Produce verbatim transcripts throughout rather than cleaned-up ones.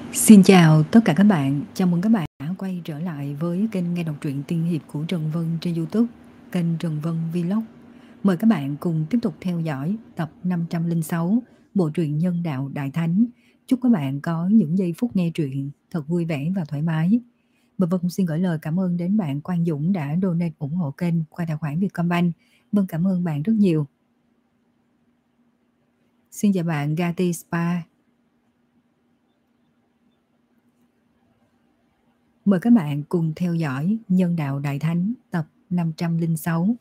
Xin chào tất cả các bạn, chào mừng các bạn đã quay trở lại với kênh nghe đọc truyện tiên hiệp của Trần Vân trên YouTube, kênh Trần Vân Vlog. Mời các bạn cùng tiếp tục theo dõi tập năm trăm lẻ sáu bộ truyện Nhân Đạo Đại Thánh. Chúc các bạn có những giây phút nghe truyện thật vui vẻ và thoải mái. Và Vân cũng xin gửi lời cảm ơn đến bạn Quang Dũng đã donate ủng hộ kênh qua tài khoản Vietcombank. Vân cảm ơn bạn rất nhiều. Xin chào bạn Gati Spa. Mời các bạn cùng theo dõi Nhân Đạo Đại Thánh tập năm trăm lẻ sáu.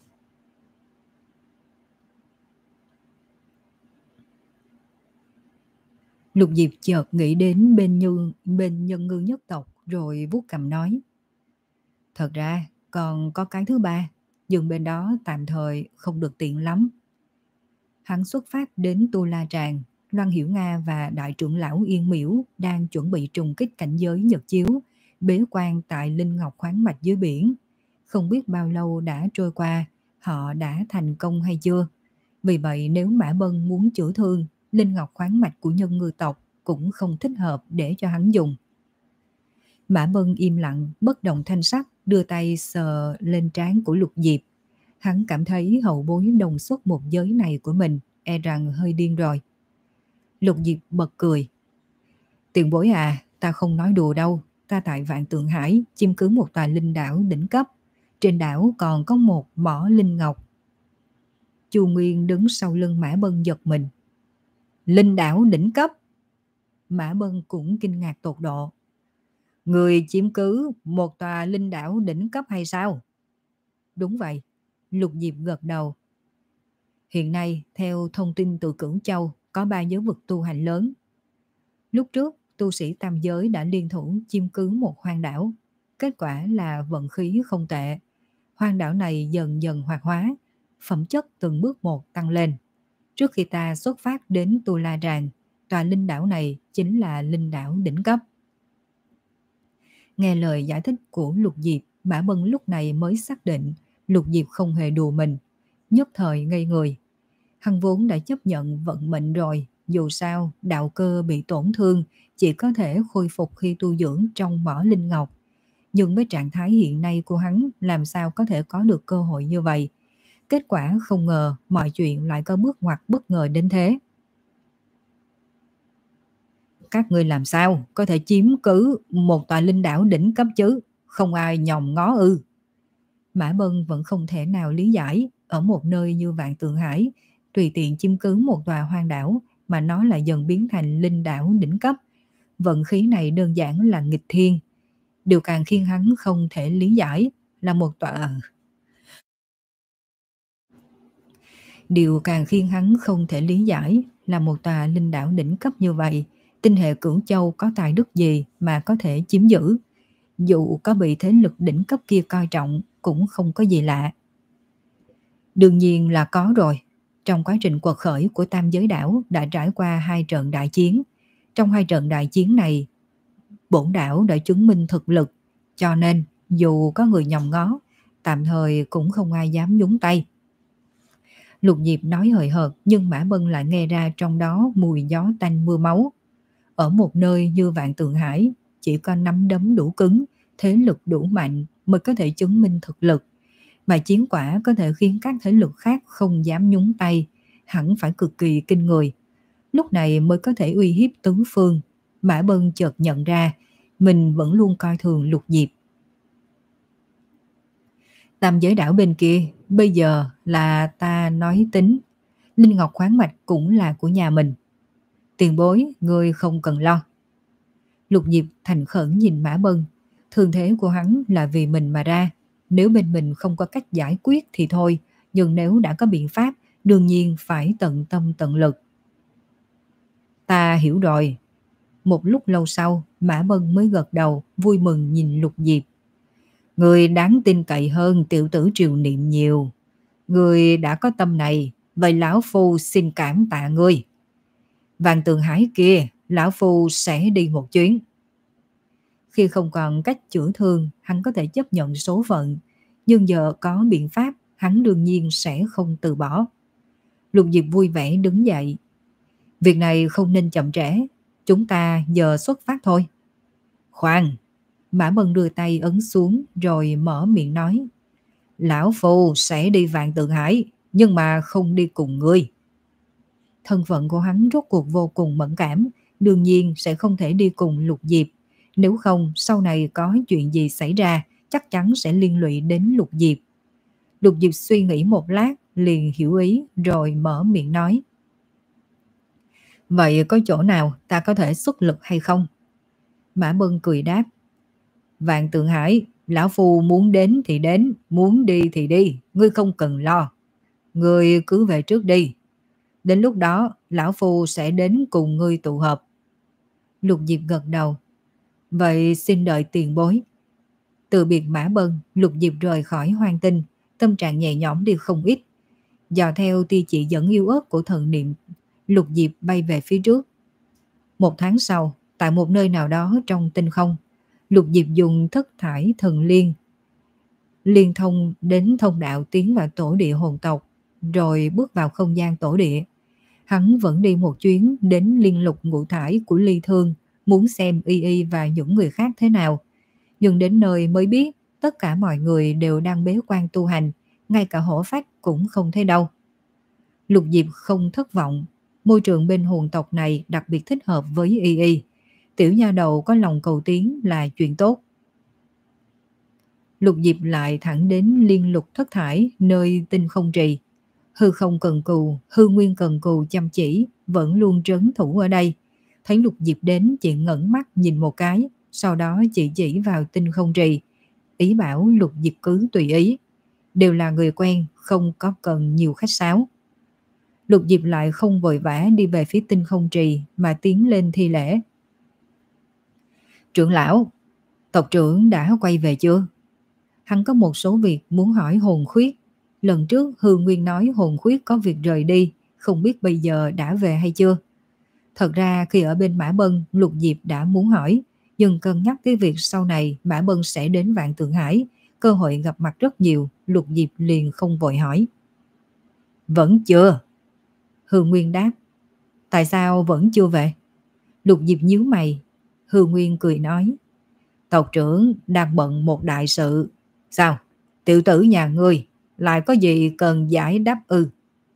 Lục Diệp chợt nghĩ đến bên như bên nhân ngư nhất tộc rồi vuốt cằm nói: Thật ra còn có cái thứ ba, nhưng bên đó tạm thời không được tiện lắm. Hắn xuất phát đến Tu La Tràng. Loan Hiểu Nga và đại trưởng lão Yên Miễu đang chuẩn bị trùng kích cảnh giới Nhật Chiếu, bế quan tại Linh Ngọc khoáng mạch dưới biển. Không biết bao lâu đã trôi qua, họ đã thành công hay chưa? Vì vậy nếu Mã Bân muốn chữa thương, Linh Ngọc khoáng mạch của nhân ngư tộc cũng không thích hợp để cho hắn dùng. Mã Bân im lặng, bất động thanh sắc, đưa tay sờ lên trán của Lục Diệp. Hắn cảm thấy hậu bối đồng xuất một giới này của mình e rằng hơi điên rồi. Lục Diệp bật cười. Tiền bối à, ta không nói đùa đâu. Ta tại Vạn Tượng Hải chiếm cứ một tòa linh đảo đỉnh cấp. Trên đảo còn có một mỏ linh ngọc. Chu Nguyên đứng sau lưng Mã Bân giật mình. Linh đảo đỉnh cấp? Mã Bân cũng kinh ngạc tột độ. Người chiếm cứ một tòa linh đảo đỉnh cấp hay sao? Đúng vậy. Lục Diệp gật đầu. Hiện nay, theo thông tin từ Cửu Châu, có ba giới vực tu hành lớn. Lúc trước, tu sĩ tam giới đã liên thủ chiếm cứ một hoang đảo. Kết quả là vận khí không tệ. Hoang đảo này dần dần hoạt hóa, phẩm chất từng bước một tăng lên. Trước khi ta xuất phát đến Tu La Tràng, tòa linh đảo này chính là linh đảo đỉnh cấp. Nghe lời giải thích của Lục Diệp, Mã Bân lúc này mới xác định Lục Diệp không hề đùa mình, nhất thời ngây người. Hắn vốn đã chấp nhận vận mệnh rồi, dù sao đạo cơ bị tổn thương chỉ có thể khôi phục khi tu dưỡng trong mỏ linh ngọc. Nhưng với trạng thái hiện nay của hắn làm sao có thể có được cơ hội như vậy. Kết quả không ngờ mọi chuyện lại có bước ngoặt bất ngờ đến thế. Các ngươi làm sao có thể chiếm cứ một tòa linh đảo đỉnh cấp chứ? Không ai nhòm ngó ư? Mã Bân vẫn không thể nào lý giải, ở một nơi như Vạn Tượng Hải, tùy tiện chiếm cứ một tòa hoang đảo mà nó lại dần biến thành linh đảo đỉnh cấp. Vận khí này đơn giản là nghịch thiên. Điều càng khiến hắn không thể lý giải là một tòa... Điều càng khiến hắn không thể lý giải là một tòa linh đảo đỉnh cấp như vậy, tinh hệ Cửu Châu có tài đức gì mà có thể chiếm giữ. Dù có bị thế lực đỉnh cấp kia coi trọng cũng không có gì lạ. Đương nhiên là có rồi. Trong quá trình quật khởi của Tam Giới Đảo đã trải qua hai trận đại chiến. Trong hai trận đại chiến này, bổn đảo đã chứng minh thực lực, cho nên dù có người nhòm ngó, tạm thời cũng không ai dám nhúng tay. Lục Diệp nói hời hợt, nhưng Mã Bân lại nghe ra trong đó mùi gió tanh mưa máu. Ở một nơi như Vạn Tượng Hải, chỉ có nắm đấm đủ cứng, thế lực đủ mạnh mới có thể chứng minh thực lực. Mà chiến quả có thể khiến các thế lực khác không dám nhúng tay, hẳn phải cực kỳ kinh người. Lúc này mới có thể uy hiếp tứ phương. Mã Bân chợt nhận ra mình vẫn luôn coi thường Lục Diệp. Tam Giới Đảo bên kia bây giờ là ta nói tính. Linh Ngọc khoáng mạch cũng là của nhà mình. Tiền bối, ngươi không cần lo. Lục Diệp thành khẩn nhìn Mã Bân. Thương thế của hắn là vì mình mà ra. Nếu bên mình không có cách giải quyết thì thôi, nhưng nếu đã có biện pháp, đương nhiên phải tận tâm tận lực. Ta hiểu rồi. Một lúc lâu sau, Mã Bân mới gật đầu, vui mừng nhìn Lục Diệp. Người đáng tin cậy hơn tiểu tử Triều Niệm nhiều. Người đã có tâm này, vậy lão phu xin cảm tạ ngươi. Vạn Tượng Hải kia, lão phu sẽ đi một chuyến. Khi không còn cách chữa thương, hắn có thể chấp nhận số phận, nhưng giờ có biện pháp, hắn đương nhiên sẽ không từ bỏ. Lục Diệp vui vẻ đứng dậy. Việc này không nên chậm trễ, chúng ta giờ xuất phát thôi. Khoan! Mã Bân đưa tay ấn xuống rồi mở miệng nói. Lão Phu sẽ đi Vạn Tượng Hải, nhưng mà không đi cùng ngươi. Thân phận của hắn rốt cuộc vô cùng mẫn cảm, đương nhiên sẽ không thể đi cùng Lục Diệp. Nếu không, sau này có chuyện gì xảy ra, chắc chắn sẽ liên lụy đến Lục Diệp. Lục Diệp suy nghĩ một lát, liền hiểu ý, rồi mở miệng nói. Vậy có chỗ nào ta có thể xuất lực hay không? Mã Bân cười đáp. Vạn Tượng Hải, lão Phu muốn đến thì đến, muốn đi thì đi, ngươi không cần lo. Ngươi cứ về trước đi. Đến lúc đó, lão Phu sẽ đến cùng ngươi tụ hợp. Lục Diệp gật đầu. Vậy xin đợi tiền bối. Từ biệt Mã Bân, Lục Diệp rời khỏi Hoang Tinh, tâm trạng nhẹ nhõm đi không ít. Dò theo tia chỉ dẫn yếu ớt của thần niệm, Lục Diệp bay về phía trước. Một tháng sau, tại một nơi nào đó trong tinh không, Lục Diệp dùng thất thải thần liên liên thông đến thông đạo tiến vào tổ địa hồn tộc, rồi bước vào không gian tổ địa. Hắn vẫn đi một chuyến đến liên lục ngũ thải của Ly Thương, muốn xem Y Y và những người khác thế nào. Nhưng đến nơi mới biết tất cả mọi người đều đang bế quan tu hành, ngay cả hổ phách cũng không thấy đâu. Lục Diệp không thất vọng, môi trường bên hồn tộc này đặc biệt thích hợp với Y Y. Tiểu nha đầu có lòng cầu tiến là chuyện tốt. Lục Diệp lại thẳng đến liên lục thất thải nơi tinh không trì. Hư không cần cù, hư nguyên cần cù chăm chỉ, vẫn luôn trấn thủ ở đây. Thấy Lục Diệp đến, chị ngẩng mắt nhìn một cái, sau đó chị chỉ vào tinh không trì, ý bảo Lục Diệp cứ tùy ý. Đều là người quen, không có cần nhiều khách sáo. Lục Diệp lại không vội vã đi về phía tinh không trì mà tiến lên thi lễ. Trưởng lão, tộc trưởng đã quay về chưa? Hắn có một số việc muốn hỏi hồn khuyết. Lần trước Hư Nguyên nói hồn khuyết có việc rời đi, không biết bây giờ đã về hay chưa. Thật ra khi ở bên Mã Bân, Lục Diệp đã muốn hỏi, nhưng cân nhắc tới việc sau này Mã Bân sẽ đến Vạn Tượng Hải, cơ hội gặp mặt rất nhiều, Lục Diệp liền không vội hỏi. Vẫn chưa. Hư Nguyên đáp. Tại sao vẫn chưa về? Lục Diệp nhíu mày. Hư Nguyên cười nói. Tộc trưởng đang bận một đại sự. Sao? Tiểu tử nhà ngươi lại có gì cần giải đáp ư?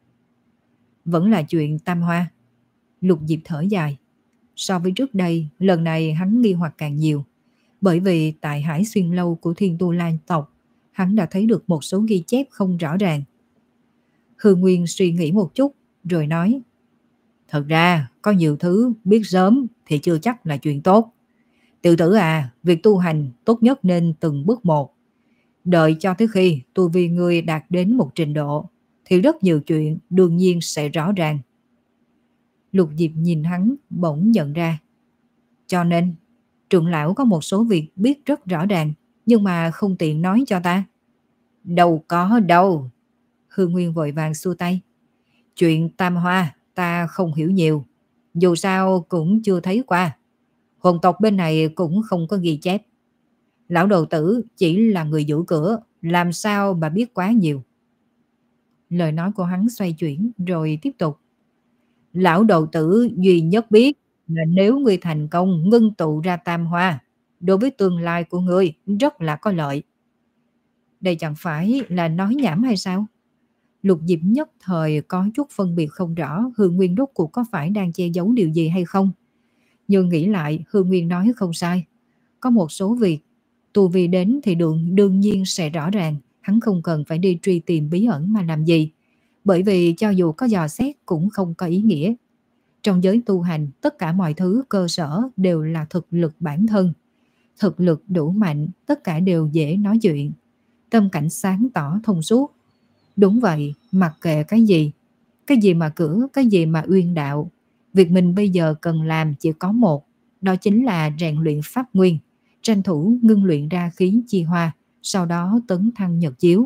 Vẫn là chuyện Tam Hoa. Lục Diệp thở dài. So với trước đây, lần này hắn nghi hoặc càng nhiều. Bởi vì tại Hải Xuyên Lâu của Thiên Tu Lan tộc, hắn đã thấy được một số ghi chép không rõ ràng. Hư Nguyên suy nghĩ một chút, rồi nói. Thật ra, có nhiều thứ biết sớm thì chưa chắc là chuyện tốt. Tiểu tử à, việc tu hành tốt nhất nên từng bước một. Đợi cho tới khi tu vi ngươi đạt đến một trình độ, thì rất nhiều chuyện đương nhiên sẽ rõ ràng. Lục Diệp nhìn hắn bỗng nhận ra. Cho nên, trưởng lão có một số việc biết rất rõ ràng, nhưng mà không tiện nói cho ta. Đâu có đâu. Hư Nguyên vội vàng xua tay. Chuyện Tam Hoa ta không hiểu nhiều, dù sao cũng chưa thấy qua. Hồn tộc bên này cũng không có ghi chép. Lão đầu tử chỉ là người giữ cửa, làm sao mà biết quá nhiều. Lời nói của hắn xoay chuyển rồi tiếp tục. Lão đầu tử duy nhất biết là nếu ngươi thành công ngưng tụ ra Tam Hoa, đối với tương lai của ngươi rất là có lợi. Đây chẳng phải là nói nhảm hay sao? Lục Diệp nhất thời có chút phân biệt không rõ Hư Nguyên rốt cuộc có phải đang che giấu điều gì hay không. Nhưng nghĩ lại, Hư Nguyên nói không sai. Có một số việc tu vi đến thì đương, đương nhiên sẽ rõ ràng, hắn không cần phải đi truy tìm bí ẩn mà làm gì. Bởi vì cho dù có dò xét cũng không có ý nghĩa. Trong giới tu hành, tất cả mọi thứ cơ sở đều là thực lực bản thân. Thực lực đủ mạnh, tất cả đều dễ nói chuyện. Tâm cảnh sáng tỏ thông suốt. Đúng vậy, mặc kệ cái gì. Cái gì mà cửa, cái gì mà uyên đạo. Việc mình bây giờ cần làm chỉ có một. Đó chính là rèn luyện pháp nguyên. Tranh thủ ngưng luyện ra khí chi hoa. Sau đó tấn thăng nhật chiếu.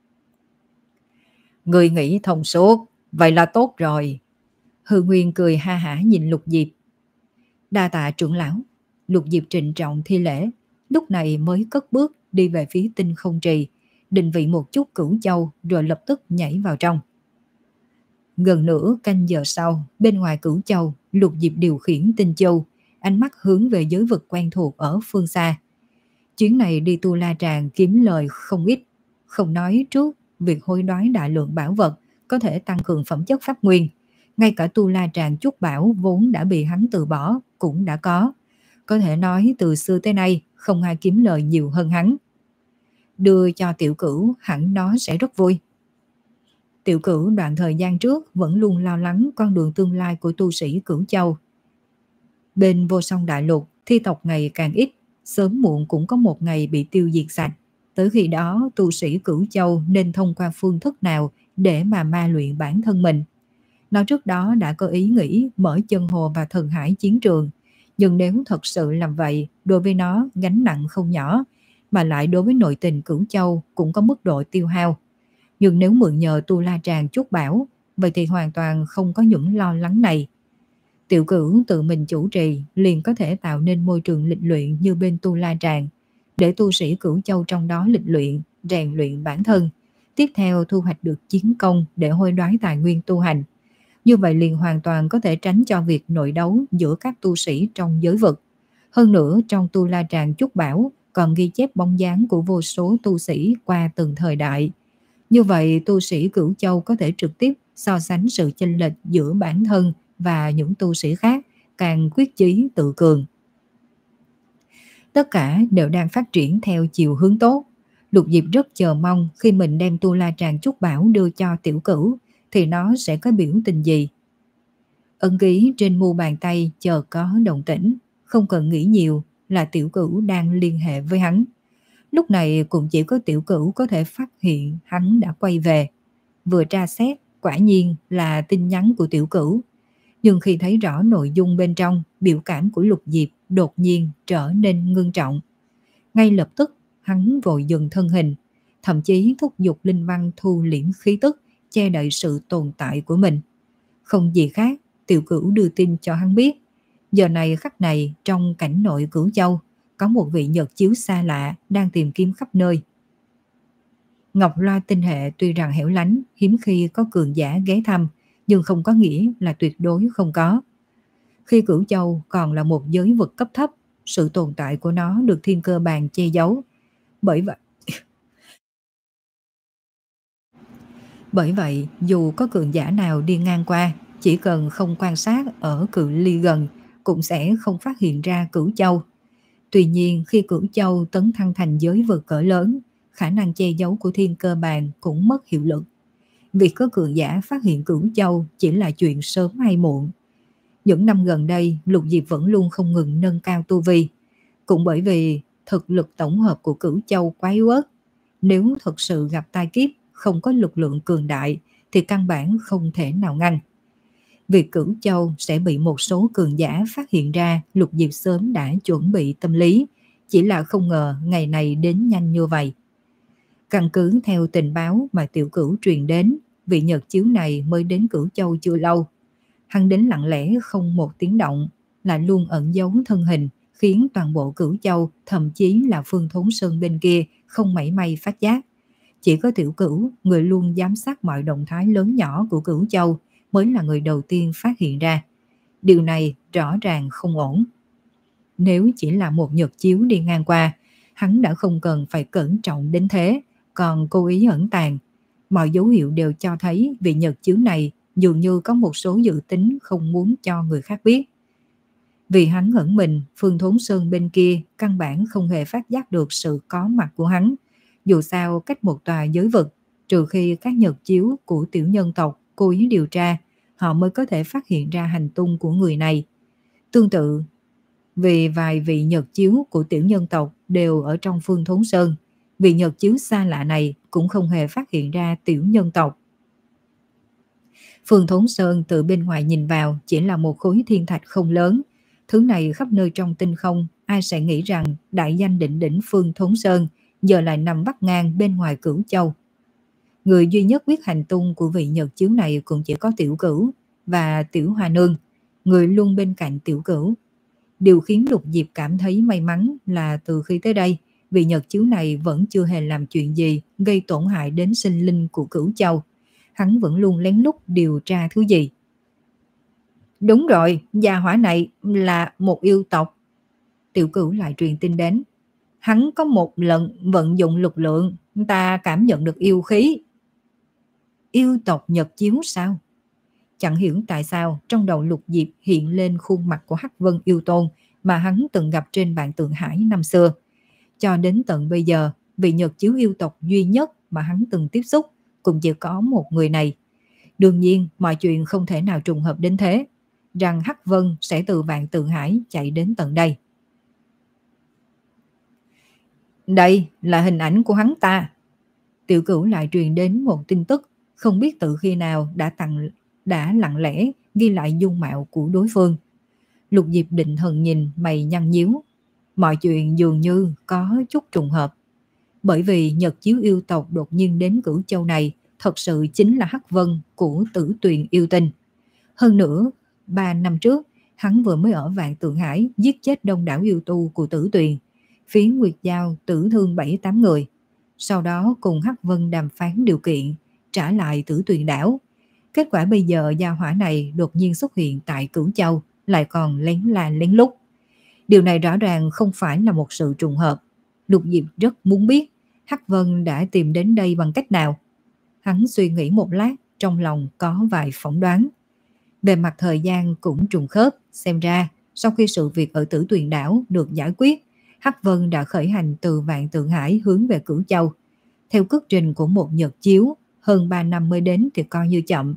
Người nghĩ thông suốt. Vậy là tốt rồi. Hư Nguyên cười ha hả nhìn Lục Diệp. Đa tạ trưởng lão. Lục Diệp trịnh trọng thi lễ. Lúc này mới cất bước đi về phía tinh không trì. Định vị một chút Cửu Châu rồi lập tức nhảy vào trong. Gần nửa canh giờ sau, bên ngoài Cửu Châu, Lục Diệp điều khiển Tinh Châu, ánh mắt hướng về giới vực quen thuộc ở phương xa. Chuyến này đi Tu La Tràng kiếm lời không ít, không nói trước việc hối đoái đại lượng bảo vật có thể tăng cường phẩm chất pháp nguyên. Ngay cả Tu La Tràng Trúc Bảo vốn đã bị hắn từ bỏ cũng đã có. Có thể nói từ xưa tới nay không ai kiếm lời nhiều hơn hắn. Đưa cho Tiểu Cửu hẳn nó sẽ rất vui. Tiểu Cửu đoạn thời gian trước vẫn luôn lo lắng con đường tương lai của tu sĩ Cửu Châu. Bên Vô Song Đại Lục, thi tộc ngày càng ít, sớm muộn cũng có một ngày bị tiêu diệt sạch. Tới khi đó, tu sĩ Cửu Châu nên thông qua phương thức nào để mà ma luyện bản thân mình. Nó trước đó đã có ý nghĩ mở chân hồ và thần hải chiến trường, nhưng nếu thật sự làm vậy, đối với nó gánh nặng không nhỏ, mà lại đối với nội tình Cửu Châu cũng có mức độ tiêu hao. Nhưng nếu mượn nhờ Tu La Tràng Trúc Bảo, vậy thì hoàn toàn không có những lo lắng này. Tiểu Cửu tự mình chủ trì liền có thể tạo nên môi trường lịch luyện như bên Tu La Tràng, để tu sĩ Cửu Châu trong đó lịch luyện, rèn luyện bản thân, tiếp theo thu hoạch được chiến công để hối đoái tài nguyên tu hành. Như vậy liền hoàn toàn có thể tránh cho việc nội đấu giữa các tu sĩ trong giới vực. Hơn nữa trong Tu La Tràng Trúc Bảo còn ghi chép bóng dáng của vô số tu sĩ qua từng thời đại. Như vậy tu sĩ Cửu Châu có thể trực tiếp so sánh sự chênh lệch giữa bản thân và những tu sĩ khác, càng quyết chí tự cường. Tất cả đều đang phát triển theo chiều hướng tốt. Lục Diệp rất chờ mong khi mình đem Tu La Tràng Trúc Bảo đưa cho Tiểu Cửu thì nó sẽ có biểu tình gì. Ấn ký trên mu bàn tay chờ có động tĩnh, không cần nghĩ nhiều là Tiểu Cửu đang liên hệ với hắn. Lúc này cũng chỉ có Tiểu Cửu có thể phát hiện hắn đã quay về. Vừa tra xét, quả nhiên là tin nhắn của Tiểu Cửu. Nhưng khi thấy rõ nội dung bên trong, biểu cảm của Lục Diệp đột nhiên trở nên ngưng trọng. Ngay lập tức, hắn vội dừng thân hình, thậm chí thúc giục linh văn thu liễm khí tức, che đậy sự tồn tại của mình. Không gì khác, Tiểu Cửu đưa tin cho hắn biết. Giờ này khắc này, trong cảnh nội Cửu Châu, có một vị nhật chiếu xa lạ đang tìm kiếm khắp nơi. Ngọc Loa tinh hệ tuy rằng hẻo lánh, hiếm khi có cường giả ghé thăm, nhưng không có nghĩa là tuyệt đối không có. Khi Cửu Châu còn là một giới vực cấp thấp, sự tồn tại của nó được thiên cơ bàn che giấu. Bởi vậy, bởi vậy dù có cường giả nào đi ngang qua, chỉ cần không quan sát ở cự ly gần, cũng sẽ không phát hiện ra Cửu Châu. Tuy nhiên khi Cửu Châu tấn thăng thành giới vực cỡ lớn, khả năng che giấu của thiên cơ bàn cũng mất hiệu lực. Việc có cường giả phát hiện Cửu Châu chỉ là chuyện sớm hay muộn. Những năm gần đây, Lục Diệp vẫn luôn không ngừng nâng cao tu vi. Cũng bởi vì thực lực tổng hợp của Cửu Châu quá yếu ớt. Nếu thật sự gặp tai kiếp, không có lực lượng cường đại, thì căn bản không thể nào ngăn. Việc Cửu Châu sẽ bị một số cường giả phát hiện ra, Lục Diệp sớm đã chuẩn bị tâm lý, chỉ là không ngờ ngày này đến nhanh như vậy. Căn cứ theo tình báo mà Tiểu Cửu truyền đến, vị nhật chiếu này mới đến Cửu Châu chưa lâu. Hắn đến lặng lẽ không một tiếng động, lại luôn ẩn giấu thân hình, khiến toàn bộ Cửu Châu, thậm chí là Phương Thốn Sơn bên kia, không mảy may phát giác. Chỉ có Tiểu Cửu, người luôn giám sát mọi động thái lớn nhỏ của Cửu Châu, mới là người đầu tiên phát hiện ra. Điều này rõ ràng không ổn. Nếu chỉ là một nhật chiếu đi ngang qua, hắn đã không cần phải cẩn trọng đến thế, còn cố ý ẩn tàng. Mọi dấu hiệu đều cho thấy vị nhật chiếu này dường như có một số dự tính không muốn cho người khác biết. Vì hắn ẩn mình, Phương Thốn Sơn bên kia căn bản không hề phát giác được sự có mặt của hắn. Dù sao cách một tòa giới vực, trừ khi các nhật chiếu của tiểu nhân tộc cố ý điều tra, họ mới có thể phát hiện ra hành tung của người này. Tương tự, vì vài vị nhật chiếu của tiểu nhân tộc đều ở trong Phương Thốn Sơn, vị nhật chiếu xa lạ này cũng không hề phát hiện ra tiểu nhân tộc. Phương Thốn Sơn từ bên ngoài nhìn vào chỉ là một khối thiên thạch không lớn. Thứ này khắp nơi trong tinh không, ai sẽ nghĩ rằng đại danh đỉnh đỉnh Phương Thốn Sơn giờ lại nằm vắt ngang bên ngoài Cửu Châu. Người duy nhất biết hành tung của vị nhật chiếu này cũng chỉ có Tiểu Cửu và Tiểu Hoa Nương, người luôn bên cạnh Tiểu Cửu. Điều khiến Lục Diệp cảm thấy may mắn là từ khi tới đây, vị nhật chiếu này vẫn chưa hề làm chuyện gì gây tổn hại đến sinh linh của Cửu Châu. Hắn vẫn luôn lén lút điều tra thứ gì. Đúng rồi, gia hỏa này là một yêu tộc. Tiểu Cửu lại truyền tin đến. Hắn có một lần vận dụng lực lượng, ta cảm nhận được yêu khí. Yêu tộc Nhật Chiếu sao? Chẳng hiểu tại sao trong đầu Lục Diệp hiện lên khuôn mặt của Hắc Vân yêu tôn mà hắn từng gặp trên bàn Tượng Hải năm xưa. Cho đến tận bây giờ, vị Nhật Chiếu yêu tộc duy nhất mà hắn từng tiếp xúc cũng chỉ có một người này. Đương nhiên, mọi chuyện không thể nào trùng hợp đến thế, rằng Hắc Vân sẽ từ vạn Tượng Hải chạy đến tận đây. Đây là hình ảnh của hắn ta. Tiểu Cửu lại truyền đến một tin tức, không biết từ khi nào đã tặng đã lặng lẽ ghi lại dung mạo của đối phương. Lục Diệp định thần nhìn, mày nhăn nhíu. Mọi chuyện dường như có chút trùng hợp. Bởi vì Nhật Chiếu yêu tộc đột nhiên đến Cửu Châu này thật sự chính là Hắc Vân của Tử Tuyền yêu tinh. Hơn nữa, ba năm trước, hắn vừa mới ở Vạn Tượng Hải giết chết đông đảo yêu tu của Tử Tuyền, phía Nguyệt Giao tử thương bảy tám người. Sau đó cùng Hắc Vân đàm phán điều kiện, trả lại Tử Tuyền đảo. Kết quả bây giờ gia hỏa này đột nhiên xuất hiện tại Cửu Châu, lại còn lén la lén lút. Điều này rõ ràng không phải là một sự trùng hợp. Lục Diệp rất muốn biết Hắc Vân đã tìm đến đây bằng cách nào. Hắn suy nghĩ một lát, trong lòng có vài phỏng đoán. Về mặt thời gian cũng trùng khớp, xem ra sau khi sự việc ở Tử Tuyền đảo được giải quyết, Hắc Vân đã khởi hành từ Vạn Tượng Hải hướng về Cửu Châu. Theo cước trình của một Nhật Chiếu, hơn ba năm mới đến thì coi như chậm.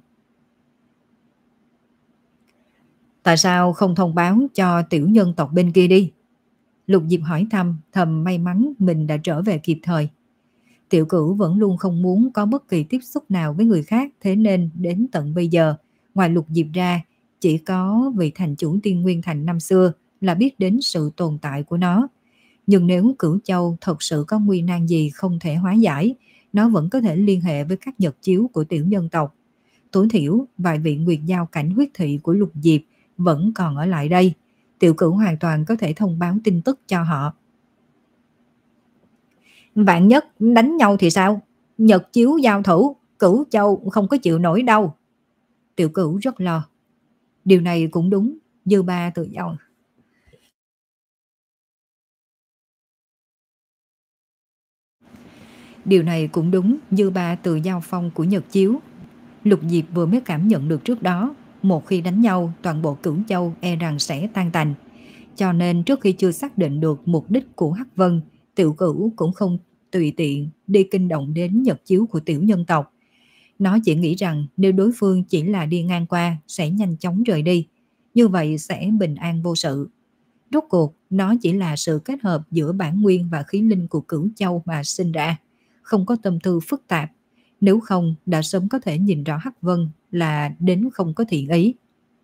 Tại sao không thông báo cho tiểu nhân tộc bên kia đi? Lục Diệp hỏi thăm, thầm may mắn mình đã trở về kịp thời. Tiểu Cửu vẫn luôn không muốn có bất kỳ tiếp xúc nào với người khác, thế nên đến tận bây giờ, ngoài Lục Diệp ra, chỉ có vị thành chủ Tiên Nguyên Thành năm xưa là biết đến sự tồn tại của nó. Nhưng nếu Cửu Châu thật sự có nguy nan gì không thể hóa giải, nó vẫn có thể liên hệ với các Nhật Chiếu của tiểu nhân tộc. Tối thiểu, vài vị Nguyệt Giao cảnh huyết thị của Lục Diệp vẫn còn ở lại đây. Tiểu Cửu hoàn toàn có thể thông báo tin tức cho họ. Vạn nhất đánh nhau thì sao? Nhật Chiếu giao thủ, Cửu Châu không có chịu nổi đâu. Tiểu Cửu rất lo. Điều này cũng đúng, dư ba tự giao. Điều này cũng đúng, dư ba từ giao phong của Nhật Chiếu. Lục Diệp vừa mới cảm nhận được trước đó, một khi đánh nhau, toàn bộ Cửu Châu e rằng sẽ tan tành. Cho nên trước khi chưa xác định được mục đích của Hắc Vân, Tiểu Cửu cũng không tùy tiện đi kinh động đến Nhật Chiếu của tiểu nhân tộc. Nó chỉ nghĩ rằng nếu đối phương chỉ là đi ngang qua sẽ nhanh chóng rời đi, như vậy sẽ bình an vô sự. Rốt cuộc, nó chỉ là sự kết hợp giữa bản nguyên và khí linh của Cửu Châu mà sinh ra, không có tâm tư phức tạp. Nếu không, đã sớm có thể nhìn rõ Hắc Vân là đến không có thiện ý.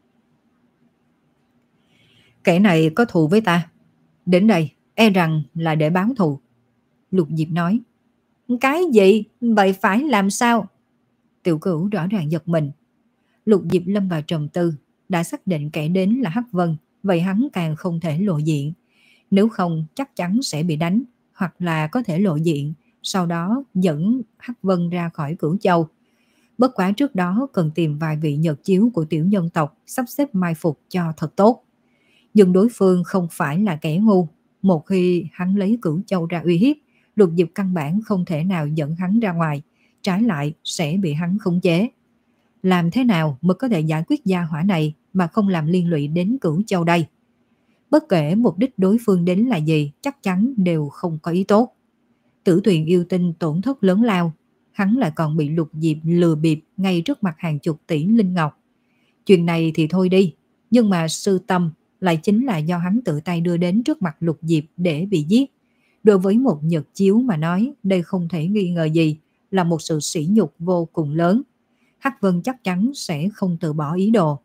Kẻ này có thù với ta. Đến đây, e rằng là để báo thù. Lục Diệp nói. Cái gì? Vậy phải làm sao? Tiểu Cửu rõ ràng giật mình. Lục Diệp lâm vào trầm tư. Đã xác định kẻ đến là Hắc Vân, vậy hắn càng không thể lộ diện. Nếu không chắc chắn sẽ bị đánh, hoặc là có thể lộ diện, sau đó dẫn Hắc Vân ra khỏi Cửu Châu. Bất quá trước đó cần tìm vài vị Nhật Chiếu của tiểu nhân tộc sắp xếp mai phục cho thật tốt. Nhưng đối phương không phải là kẻ ngu. Một khi hắn lấy Cửu Châu ra uy hiếp, Lục Diệp căn bản không thể nào dẫn hắn ra ngoài, trái lại sẽ bị hắn khống chế. Làm thế nào mới có thể giải quyết gia hỏa này mà không làm liên lụy đến Cửu Châu đây? Bất kể mục đích đối phương đến là gì, chắc chắn đều không có ý tốt. Tử Tuyền yêu tinh tổn thất lớn lao, hắn lại còn bị Lục Diệp lừa bịp ngay trước mặt hàng chục tỷ linh ngọc. Chuyện này thì thôi đi, nhưng mà sư tâm lại chính là do hắn tự tay đưa đến trước mặt Lục Diệp để bị giết. Đối với một Nhật Chiếu mà nói, đây không thể nghi ngờ gì, là một sự sỉ nhục vô cùng lớn. Hắc Vân chắc chắn sẽ không từ bỏ ý đồ.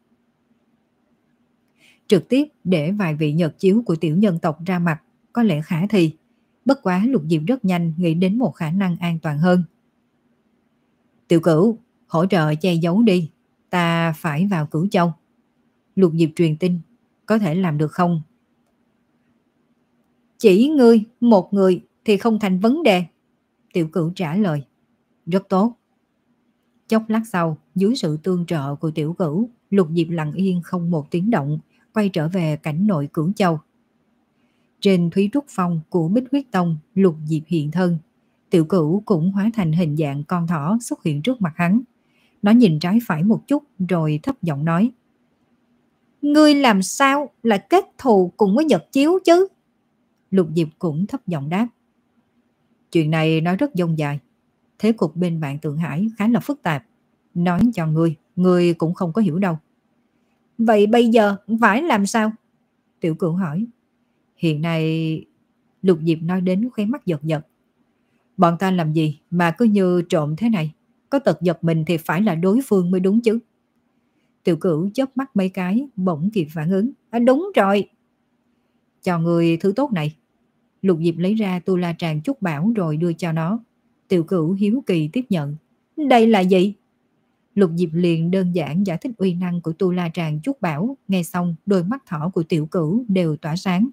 Trực tiếp để vài vị Nhật Chiếu của tiểu nhân tộc ra mặt có lẽ khả thi. Bất quá Lục Diệp rất nhanh nghĩ đến một khả năng an toàn hơn. Tiểu Cửu, hỗ trợ che giấu đi, ta phải vào Cửu Châu. Lục Diệp truyền tin, có thể làm được không? Chỉ ngươi, một người thì không thành vấn đề. Tiểu Cửu trả lời, rất tốt. Chốc lát sau, dưới sự tương trợ của Tiểu Cửu, Lục Diệp lặng yên không một tiếng động, quay trở về cảnh nội Cửu Châu. Trên Thúy Trúc Phong của Bích Huyết Tông, Lục Diệp hiện thân. Tiểu Cửu cũng hóa thành hình dạng con thỏ xuất hiện trước mặt hắn. Nó nhìn trái phải một chút rồi thấp giọng nói: Ngươi làm sao lại kết thù cùng với Nhật Chiếu chứ? Lục Diệp cũng thấp giọng đáp: Chuyện này nói rất dông dài. Thế cục bên Vạn Tượng Hải khá là phức tạp. Nói cho ngươi, ngươi cũng không có hiểu đâu. Vậy bây giờ phải làm sao? Tiểu Cửu hỏi. Hiện nay... Lục Diệp nói đến khóe mắt giật giật. Bọn ta làm gì mà cứ như trộm thế này? Có tật giật mình thì phải là đối phương mới đúng chứ. Tiểu Cửu chớp mắt mấy cái, bỗng kịp phản ứng. À, đúng rồi. Cho người thứ tốt này. Lục Diệp lấy ra tu la tràng trúc bảo rồi đưa cho nó. Tiểu Cửu hiếu kỳ tiếp nhận. Đây là gì? Lục Diệp liền đơn giản giải thích uy năng của tu la tràng trúc bảo. Nghe xong đôi mắt thỏ của Tiểu Cửu đều tỏa sáng.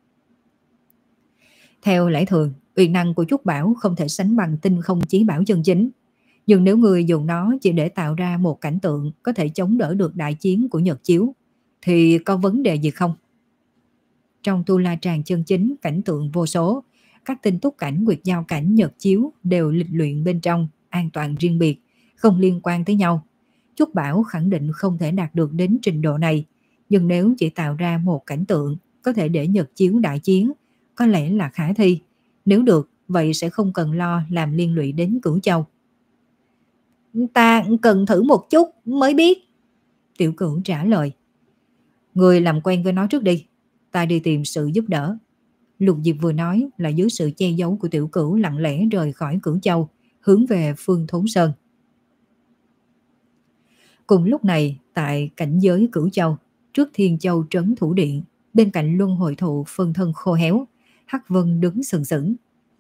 Theo lẽ thường, uy năng của trúc bảo không thể sánh bằng tinh không chí bảo chân chính. Nhưng nếu người dùng nó chỉ để tạo ra một cảnh tượng có thể chống đỡ được đại chiến của Nhật Chiếu, thì có vấn đề gì không? Trong tu la tràng chân chính cảnh tượng vô số, các tinh túc cảnh, nguyệt giao cảnh, Nhật Chiếu đều lịch luyện bên trong, an toàn riêng biệt, không liên quan tới nhau. Trúc bảo khẳng định không thể đạt được đến trình độ này, nhưng nếu chỉ tạo ra một cảnh tượng có thể để Nhật Chiếu đại chiến, có lẽ là khả thi. Nếu được, vậy sẽ không cần lo làm liên lụy đến Cửu Châu. Ta cần thử một chút mới biết. Tiểu Cửu trả lời. Người làm quen với nó trước đi, ta đi tìm sự giúp đỡ. Lục Diệp vừa nói là dưới sự che giấu của Tiểu Cửu lặng lẽ rời khỏi Cửu Châu, hướng về phương Thốn Sơn. Cùng lúc này, tại cảnh giới Cửu Châu, trước Thiên Châu Trấn Thủ Điện, bên cạnh luân hồi thụ phân thân khô héo, Hắc Vân đứng sừng sững.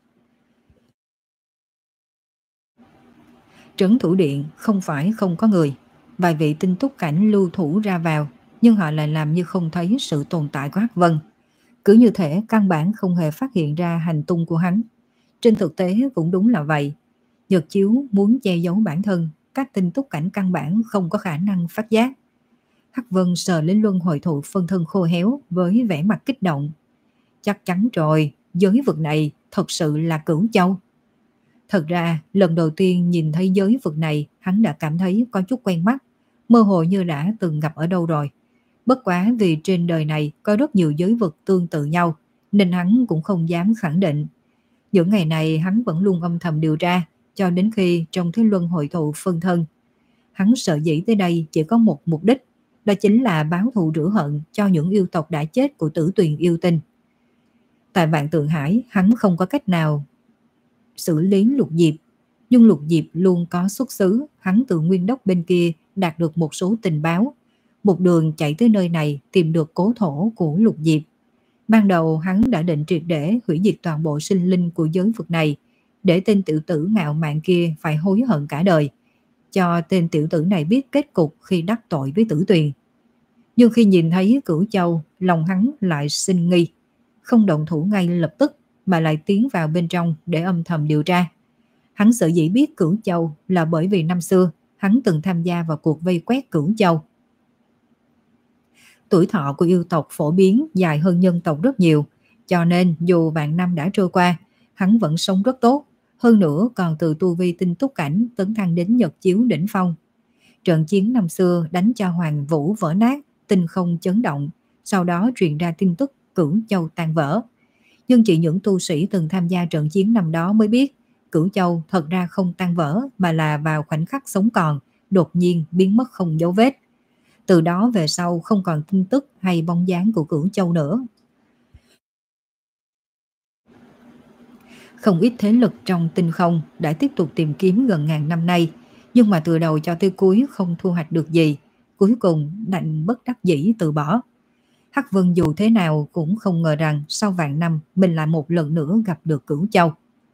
Trấn Thủ Điện không phải không có người, vài vị tinh túc cảnh lưu thủ ra vào, nhưng họ lại làm như không thấy sự tồn tại của Hắc Vân. Cứ như thể căn bản không hề phát hiện ra hành tung của hắn. Trên thực tế cũng đúng là vậy. Nhật Chiếu muốn che giấu bản thân, các tinh túc cảnh căn bản không có khả năng phát giác. Hắc Vân sờ lên luân hồi thụ phân thân khô héo với vẻ mặt kích động. Chắc chắn rồi, giới vực này thật sự là Cửu Châu. Thật ra, lần đầu tiên nhìn thấy giới vực này, hắn đã cảm thấy có chút quen mắt, mơ hồ như đã từng gặp ở đâu rồi. Bất quá vì trên đời này có rất nhiều giới vực tương tự nhau, nên hắn cũng không dám khẳng định. Những ngày này hắn vẫn luôn âm thầm điều tra, cho đến khi trong thế luân hội thụ phân thân. Hắn sợ dĩ tới đây chỉ có một mục đích, đó chính là báo thù rửa hận cho những yêu tộc đã chết của Tử Tuyền yêu tinh. Tại Vạn Tượng Hải, hắn không có cách nào xử lý Lục Diệp, nhưng Lục Diệp luôn có xuất xứ, hắn từ Nguyên Đốc bên kia đạt được một số tình báo, một đường chạy tới nơi này tìm được cố thổ của Lục Diệp. Ban đầu hắn đã định triệt để hủy diệt toàn bộ sinh linh của giới vực này, để tên tiểu tử ngạo mạn kia phải hối hận cả đời, cho tên tiểu tử này biết kết cục khi đắc tội với Tử Tuyền. Nhưng khi nhìn thấy Cửu Châu, lòng hắn lại sinh nghi, không động thủ ngay lập tức mà lại tiến vào bên trong để âm thầm điều tra. Hắn sở dĩ biết Cửu Châu là bởi vì năm xưa hắn từng tham gia vào cuộc vây quét Cửu Châu. Tuổi thọ của yêu tộc phổ biến dài hơn nhân tộc rất nhiều, cho nên dù vạn năm đã trôi qua, hắn vẫn sống rất tốt, hơn nữa còn từ tu vi tinh túc cảnh tấn thăng đến Nhật Chiếu đỉnh phong. Trận chiến năm xưa đánh cho Hoàng Vũ vỡ nát, tinh không chấn động, sau đó truyền ra tin tức Cửu Châu tan vỡ. Nhưng chỉ những tu sĩ từng tham gia trận chiến năm đó mới biết, Cửu Châu thật ra không tan vỡ mà là vào khoảnh khắc sống còn, đột nhiên biến mất không dấu vết. Từ đó về sau không còn tin tức hay bóng dáng của Cửu Châu nữa. Không ít thế lực trong tinh không đã tiếp tục tìm kiếm gần ngàn năm nay, nhưng mà từ đầu cho tới cuối không thu hoạch được gì, cuối cùng đành bất đắc dĩ từ bỏ. Hắc Vân dù thế nào cũng không ngờ rằng sau vạn năm mình lại một lần nữa gặp được Cửu Châu.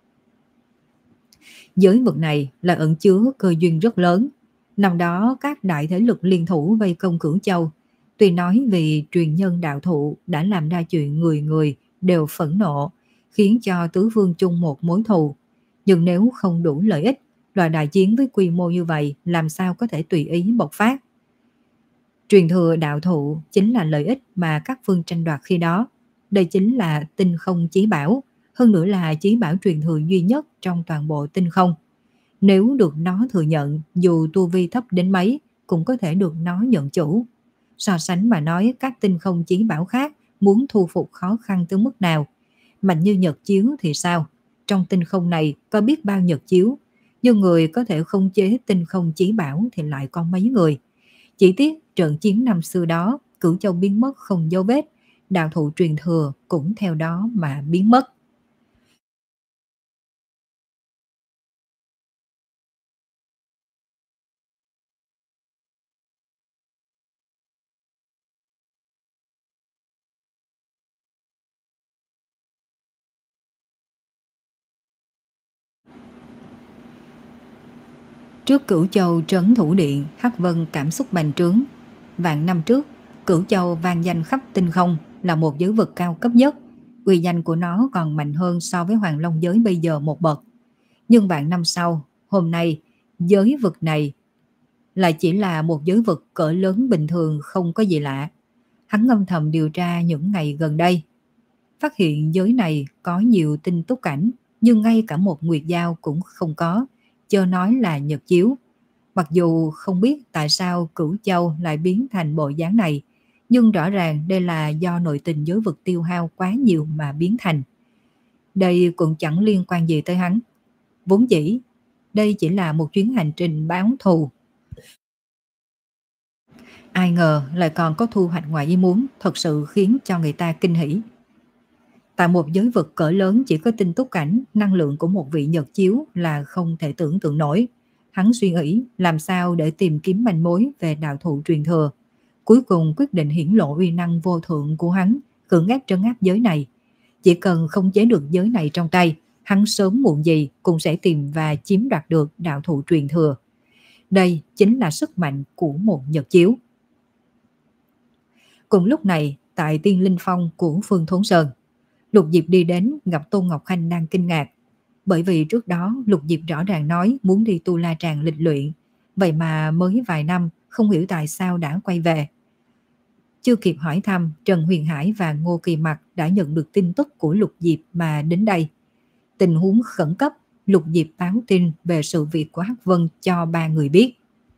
Giới vực này là ẩn chứa cơ duyên rất lớn. Năm đó các đại thế lực liên thủ vây công Cửu Châu, tuy nói vì truyền nhân đạo thụ đã làm ra chuyện người người đều phẫn nộ, khiến cho tứ phương chung một mối thù, nhưng nếu không đủ lợi ích, Loại đại chiến với quy mô như vậy làm sao có thể tùy ý bộc phát. Truyền thừa đạo thụ chính là lợi ích mà các phương tranh đoạt khi đó. Đây chính là tinh không chí bảo, hơn nữa là chí bảo truyền thừa duy nhất trong toàn bộ tinh không. Nếu được nó thừa nhận, dù tu vi thấp đến mấy, cũng có thể được nó nhận chủ. So sánh mà nói, các tinh không chí bảo khác muốn thu phục khó khăn tới mức nào. Mạnh như nhật chiếu thì sao? Trong tinh không này có biết bao nhật chiếu, nhưng người có thể khống chế tinh không chí bảo thì lại có mấy người. Chỉ tiếc trận chiến năm xưa đó, Cửu Châu biến mất không dấu vết, đạo thụ truyền thừa cũng theo đó mà biến mất. Trước Cửu Châu trấn thủ điện, Hắc Vân cảm xúc bành trướng. Vạn năm trước, Cửu Châu vang danh khắp tinh không, là một giới vực cao cấp nhất. Uy danh của nó còn mạnh hơn so với Hoàng Long giới bây giờ một bậc. Nhưng vạn năm sau, hôm nay, giới vực này lại chỉ là một giới vực cỡ lớn bình thường, không có gì lạ. Hắn âm thầm điều tra những ngày gần đây, phát hiện giới này có nhiều tinh túc cảnh, nhưng ngay cả một nguyệt giao cũng không có, chớ nói là nhật chiếu. Mặc dù không biết tại sao Cửu Châu lại biến thành bộ dáng này, nhưng rõ ràng đây là do nội tình giới vực tiêu hao quá nhiều mà biến thành. Đây cũng chẳng liên quan gì tới hắn. Vốn dĩ, đây chỉ là một chuyến hành trình báo thù. Ai ngờ lại còn có thu hoạch ngoài ý muốn, thật sự khiến cho người ta kinh hỉ. Tại một giới vực cỡ lớn chỉ có tinh túc cảnh, năng lượng của một vị nhật chiếu là không thể tưởng tượng nổi. Hắn suy nghĩ làm sao để tìm kiếm manh mối về đạo thụ truyền thừa. Cuối cùng quyết định hiển lộ uy năng vô thượng của hắn, cưỡng ép trấn áp giới này. Chỉ cần không chế được giới này trong tay, hắn sớm muộn gì cũng sẽ tìm và chiếm đoạt được đạo thụ truyền thừa. Đây chính là sức mạnh của một nhật chiếu. Cùng lúc này, tại Tiên Linh Phong của Phương Thốn Sơn, Lục Diệp đi đến gặp Tôn Ngọc Khanh đang kinh ngạc. Bởi vì trước đó Lục Diệp rõ ràng nói muốn đi Tu La Tràng lịch luyện, vậy mà mới vài năm không hiểu tại sao đã quay về. Chưa kịp hỏi thăm, Trần Huyền Hải và Ngô Kỳ Mặc đã nhận được tin tức của Lục Diệp mà đến đây. Tình huống khẩn cấp, Lục Diệp báo tin về sự việc của Hắc Vân cho ba người biết.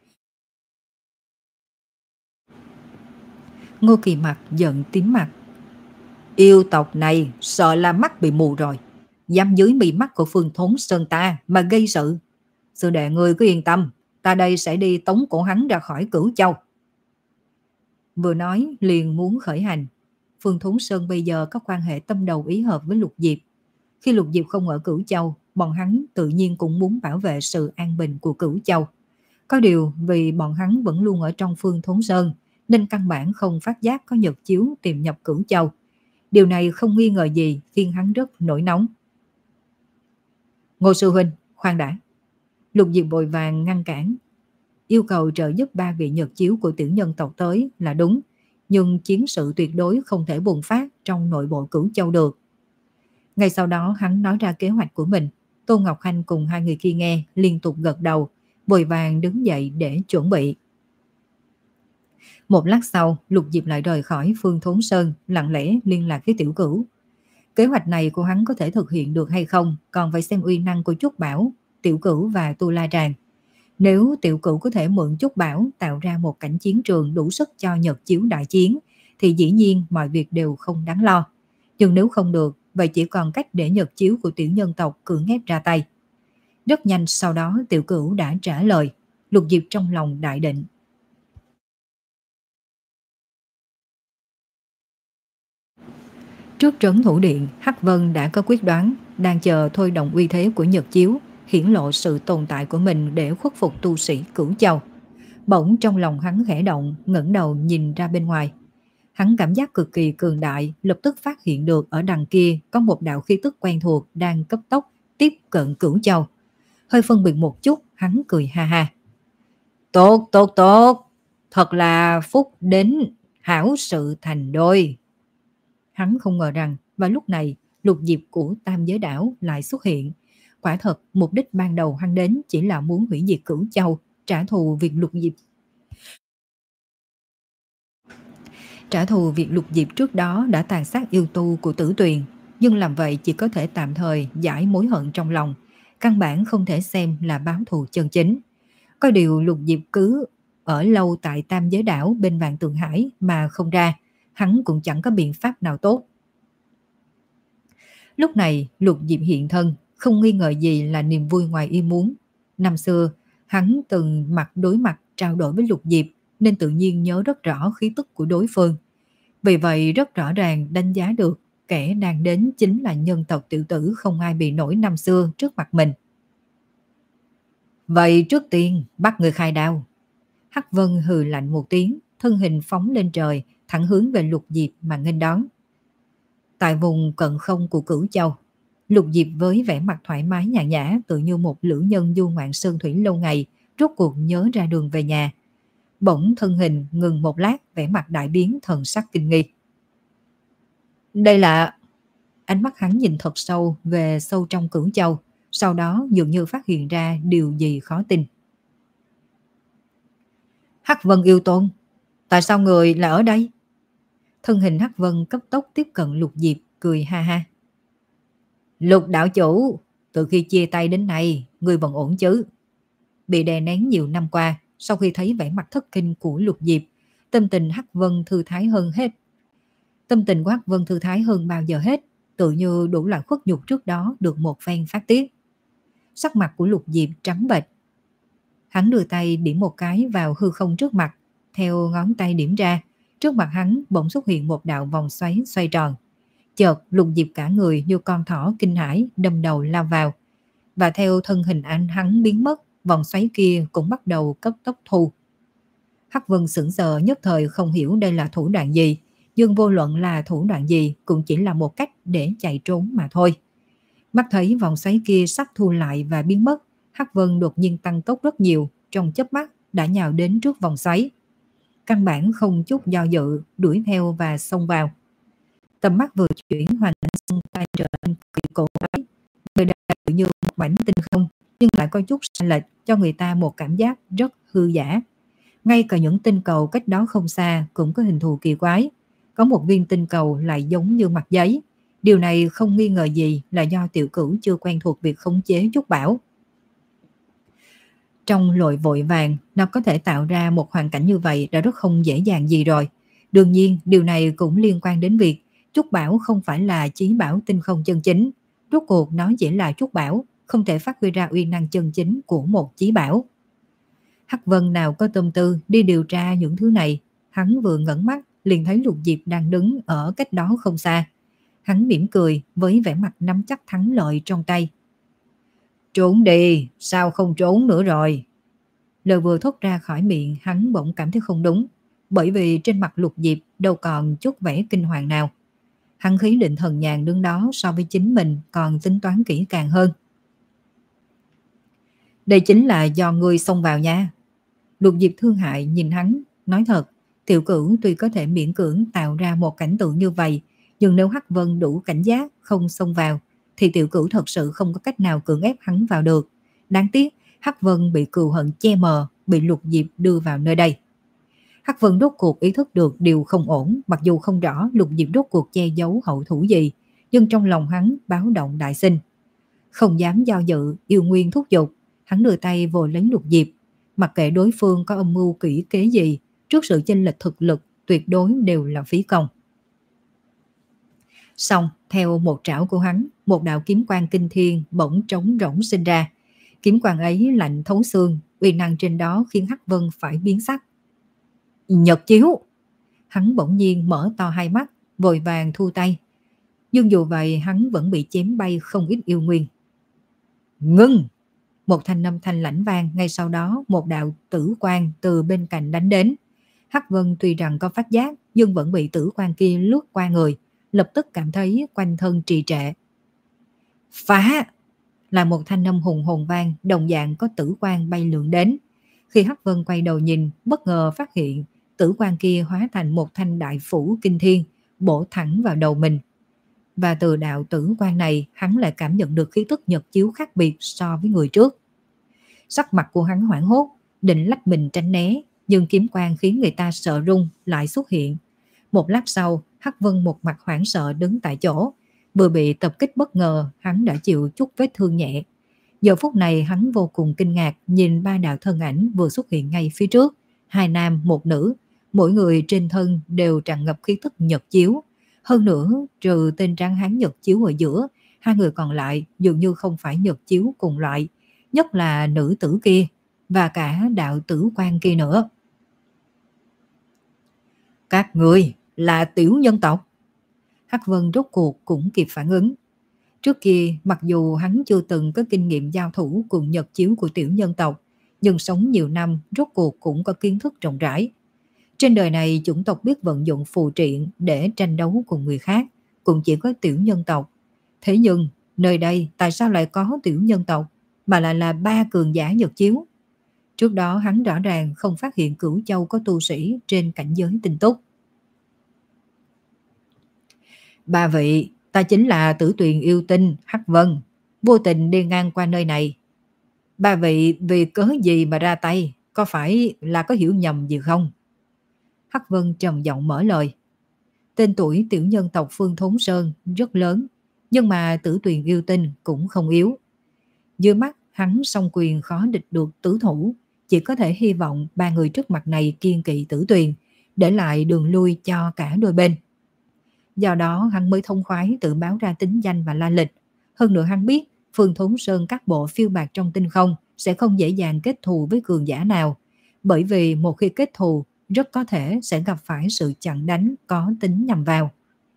Ngô Kỳ Mặc giận tím mặt. Yêu tộc này sợ là mắt bị mù rồi, dám dưới mí mắt của Phương Thốn Sơn ta mà gây sự. Sư đệ ngươi cứ yên tâm, ta đây sẽ đi tống cổ hắn ra khỏi Cửu Châu. Vừa nói liền muốn khởi hành. Phương Thốn Sơn bây giờ có quan hệ tâm đầu ý hợp với Lục Diệp. Khi Lục Diệp không ở Cửu Châu, bọn hắn tự nhiên cũng muốn bảo vệ sự an bình của Cửu Châu. Có điều vì bọn hắn vẫn luôn ở trong Phương Thốn Sơn, nên căn bản không phát giác có nhật chiếu tìm nhập Cửu Châu. Điều này không nghi ngờ gì khiến hắn rất nổi nóng. Ngô sư huynh, khoan đã. Lục Diệp vội vàng ngăn cản. Yêu cầu trợ giúp ba vị nhật chiếu của tiểu nhân tộc tới là đúng, nhưng chiến sự tuyệt đối không thể bùng phát trong nội bộ Cửu Châu được. Ngay sau đó hắn nói ra kế hoạch của mình. Tôn Ngọc Khanh cùng hai người kia nghe liên tục gật đầu, vội vàng đứng dậy để chuẩn bị. Một lát sau, Lục Diệp lại rời khỏi Phương Thốn Sơn, lặng lẽ liên lạc với Tiểu Cửu. Kế hoạch này của hắn có thể thực hiện được hay không, còn phải xem uy năng của Trúc Bảo, Tiểu Cửu và Tu La Tràng. Nếu Tiểu Cửu có thể mượn Trúc Bảo tạo ra một cảnh chiến trường đủ sức cho nhật chiếu đại chiến, thì dĩ nhiên mọi việc đều không đáng lo. Nhưng nếu không được, vậy chỉ còn cách để nhật chiếu của tiểu nhân tộc cưỡng ép ra tay. Rất nhanh sau đó Tiểu Cửu đã trả lời. Lục Diệp trong lòng đại định. Trước trấn thủ điện, Hắc Vân đã có quyết đoán, đang chờ thôi động uy thế của nhật chiếu, hiển lộ sự tồn tại của mình để khuất phục tu sĩ Cửu Châu. Bỗng trong lòng hắn khẽ động, ngẩng đầu nhìn ra bên ngoài. Hắn cảm giác cực kỳ cường đại, lập tức phát hiện được ở đằng kia có một đạo khí tức quen thuộc đang cấp tốc tiếp cận Cửu Châu. Hơi phân biệt một chút, hắn cười ha ha. Tốt, tốt, tốt, thật là phúc đến hảo sự thành đôi. Hắn không ngờ rằng vào lúc này Lục Diệp của Tam Giới Đảo lại xuất hiện. Quả thật, mục đích ban đầu hắn đến chỉ là muốn hủy diệt Cửu Châu, trả thù việc Lục Diệp. Trả thù việc Lục Diệp trước đó đã tàn sát yêu tu của Tử Tuyền, nhưng làm vậy chỉ có thể tạm thời giải mối hận trong lòng, căn bản không thể xem là báo thù chân chính. Có điều Lục Diệp cứ ở lâu tại Tam Giới Đảo bên Vạn Tượng Hải mà không ra, hắn cũng chẳng có biện pháp nào tốt. Lúc này Lục Diệp hiện thân, không nghi ngờ gì là niềm vui ngoài ý muốn. Năm xưa, hắn từng mặt đối mặt trao đổi với Lục Diệp nên tự nhiên nhớ rất rõ khí tức của đối phương. Vì vậy rất rõ ràng đánh giá được kẻ đang đến chính là nhân tộc tiểu tử không ai bị nổi năm xưa trước mặt mình. Vậy trước tiên bắt người khai đao. Hắc Vân hừ lạnh một tiếng, thân hình phóng lên trời, thẳng hướng về Lục Diệp mà nghênh đón. Tại vùng cận không của Cửu Châu, Lục Diệp với vẻ mặt thoải mái nhàn nhã tự như một lữ nhân du ngoạn sơn thủy lâu ngày, rốt cuộc nhớ ra đường về nhà. Bỗng thân hình ngừng một lát, vẻ mặt đại biến, thần sắc kinh nghi. Đây là... Ánh mắt hắn nhìn thật sâu về sâu trong Cửu Châu, sau đó dường như phát hiện ra điều gì khó tin. Hắc Vân yêu tôn, tại sao người là ở đây? Thân hình Hắc Vân cấp tốc tiếp cận Lục Diệp, cười ha ha. Lục đạo chủ, từ khi chia tay đến nay, người vẫn ổn chứ? Bị đè nén nhiều năm qua, sau khi thấy vẻ mặt thất kinh của Lục Diệp, tâm tình Hắc Vân thư thái hơn hết. Tâm tình của Hắc Vân thư thái hơn bao giờ hết, tự như đủ loại khuất nhục trước đó được một phen phát tiết. Sắc mặt của Lục Diệp trắng bệch. Hắn đưa tay điểm một cái vào hư không trước mặt, theo ngón tay điểm ra, trước mặt hắn bỗng xuất hiện một đạo vòng xoáy xoay tròn. Chợt Lục Diệp cả người như con thỏ kinh hãi đâm đầu lao vào, và theo thân hình anh hắn biến mất, vòng xoáy kia cũng bắt đầu cấp tốc thu. Hắc Vân sững sờ nhất thời không hiểu đây là thủ đoạn gì, nhưng vô luận là thủ đoạn gì cũng chỉ là một cách để chạy trốn mà thôi. Mắt thấy vòng xoáy kia sắp thu lại và biến mất, Hắc Vân đột nhiên tăng tốc rất nhiều, trong chớp mắt đã nhào đến trước vòng xoáy. Căn bản không chút do dự, đuổi theo và xông vào. Tầm mắt vừa chuyển Hoành xung tay trở nên kỳ cổ quái. Người đã tự như một mảnh tinh không, nhưng lại có chút sai lệch, cho người ta một cảm giác rất hư giả. Ngay cả những tinh cầu cách đó không xa cũng có hình thù kỳ quái. Có một viên tinh cầu lại giống như mặt giấy. Điều này không nghi ngờ gì là do Tiểu Cửu chưa quen thuộc việc khống chế trúc bảo. Trong lội vội vàng, nó có thể tạo ra một hoàn cảnh như vậy đã rất không dễ dàng gì rồi. Đương nhiên, điều này cũng liên quan đến việc trúc bảo không phải là chí bảo tinh không chân chính. Rốt cuộc nó chỉ là trúc bảo, không thể phát huy ra uy năng chân chính của một chí bảo. Hắc Vân nào có tâm tư đi điều tra những thứ này, hắn vừa ngẩng mắt liền thấy Lục Diệp đang đứng ở cách đó không xa. Hắn mỉm cười với vẻ mặt nắm chắc thắng lợi trong tay. Trốn đi, sao không trốn nữa rồi? Lời vừa thốt ra khỏi miệng, hắn bỗng cảm thấy không đúng, bởi vì trên mặt Lục Diệp đâu còn chút vẻ kinh hoàng nào. Hắn khí định thần nhàn đứng đó so với chính mình còn tính toán kỹ càng hơn. Đây chính là do ngươi xông vào nha. Lục Diệp thương hại nhìn hắn, nói thật, Tiểu Cửu tuy có thể miễn cưỡng tạo ra một cảnh tượng như vậy, nhưng nếu Hắc Vân đủ cảnh giác không xông vào, thì Tiểu Cửu thật sự không có cách nào cưỡng ép hắn vào được. Đáng tiếc, Hắc Vân bị cừu hận che mờ, bị Lục Diệp đưa vào nơi đây. Hắc Vân rốt cuộc ý thức được điều không ổn, mặc dù không rõ Lục Diệp rốt cuộc che giấu hậu thủ gì, nhưng trong lòng hắn báo động đại sinh. Không dám do dự, yêu nguyên thúc giục, hắn đưa tay vồ lấy Lục Diệp, mặc kệ đối phương có âm mưu kỹ kế gì, trước sự chênh lệch thực lực tuyệt đối đều là phí công. Xong, theo một trảo của hắn, một đạo kiếm quang kinh thiên bỗng trống rỗng sinh ra. Kiếm quang ấy lạnh thấu xương, uy năng trên đó khiến Hắc Vân phải biến sắc. Nhật chiếu! Hắn bỗng nhiên mở to hai mắt, vội vàng thu tay. Nhưng dù vậy hắn vẫn bị chém bay không ít yêu nguyên. Ngưng! Một thanh âm thanh lãnh vang, ngay sau đó một đạo tử quang từ bên cạnh đánh đến. Hắc Vân tuy rằng có phát giác, nhưng vẫn bị tử quang kia lướt qua người, lập tức cảm thấy quanh thân trì trệ. Phá! Là một thanh âm hùng hồn vang, đồng dạng có tử quang bay lượn đến. Khi Hắc Vân quay đầu nhìn, bất ngờ phát hiện tử quang kia hóa thành một thanh đại phủ kinh thiên, bổ thẳng vào đầu mình. và từ đạo tử quan này hắn lại cảm nhận được khí tức nhật chiếu khác biệt so với người trước. Sắc mặt của hắn hoảng hốt, định lách mình tránh né, nhưng kiếm quang khiến người ta sợ run lại xuất hiện. Một lát sau, Hắc Vân một mặt hoảng sợ đứng tại chỗ, vừa bị tập kích bất ngờ, hắn đã chịu chút vết thương nhẹ. Giờ phút này hắn vô cùng kinh ngạc nhìn ba đạo thân ảnh vừa xuất hiện ngay phía trước, hai nam một nữ, mỗi người trên thân đều tràn ngập khí tức nhật chiếu. Hơn nữa, trừ tên tráng hán nhật chiếu ở giữa, hai người còn lại dường như không phải nhật chiếu cùng loại, nhất là nữ tử kia và cả đạo tử quan kia nữa. Các người là tiểu nhân tộc. Hắc Vân rốt cuộc cũng kịp phản ứng. Trước kia, mặc dù hắn chưa từng có kinh nghiệm giao thủ cùng nhật chiếu của tiểu nhân tộc, nhưng sống nhiều năm rốt cuộc cũng có kiến thức rộng rãi. Trên đời này, chủng tộc biết vận dụng phù triện để tranh đấu cùng người khác, cũng chỉ có tiểu nhân tộc. Thế nhưng, nơi đây tại sao lại có tiểu nhân tộc, mà lại là ba cường giả nhật chiếu? Trước đó hắn rõ ràng không phát hiện Cửu Châu có tu sĩ trên cảnh giới tinh túc. Ba vị, ta chính là Tử Tuyền yêu tinh Hắc Vân, vô tình đi ngang qua nơi này. Ba vị vì cớ gì mà ra tay, có phải là có hiểu nhầm gì không? Hắc Vân trầm giọng mở lời. Tên tuổi tiểu nhân tộc Phương Thốn Sơn rất lớn, nhưng mà Tử Tuyền yêu tinh cũng không yếu. Dưới mắt hắn song quyền khó địch được tứ thủ, chỉ có thể hy vọng ba người trước mặt này kiên kỵ Tử Tuyền, để lại đường lui cho cả đôi bên. Do đó hắn mới thông khoái tự báo ra tính danh và la lịch. Hơn nữa hắn biết Phương Thốn Sơn các bộ phiêu bạt trong tinh không sẽ không dễ dàng kết thù với cường giả nào, bởi vì một khi kết thù rất có thể sẽ gặp phải sự chặn đánh có tính nhằm vào.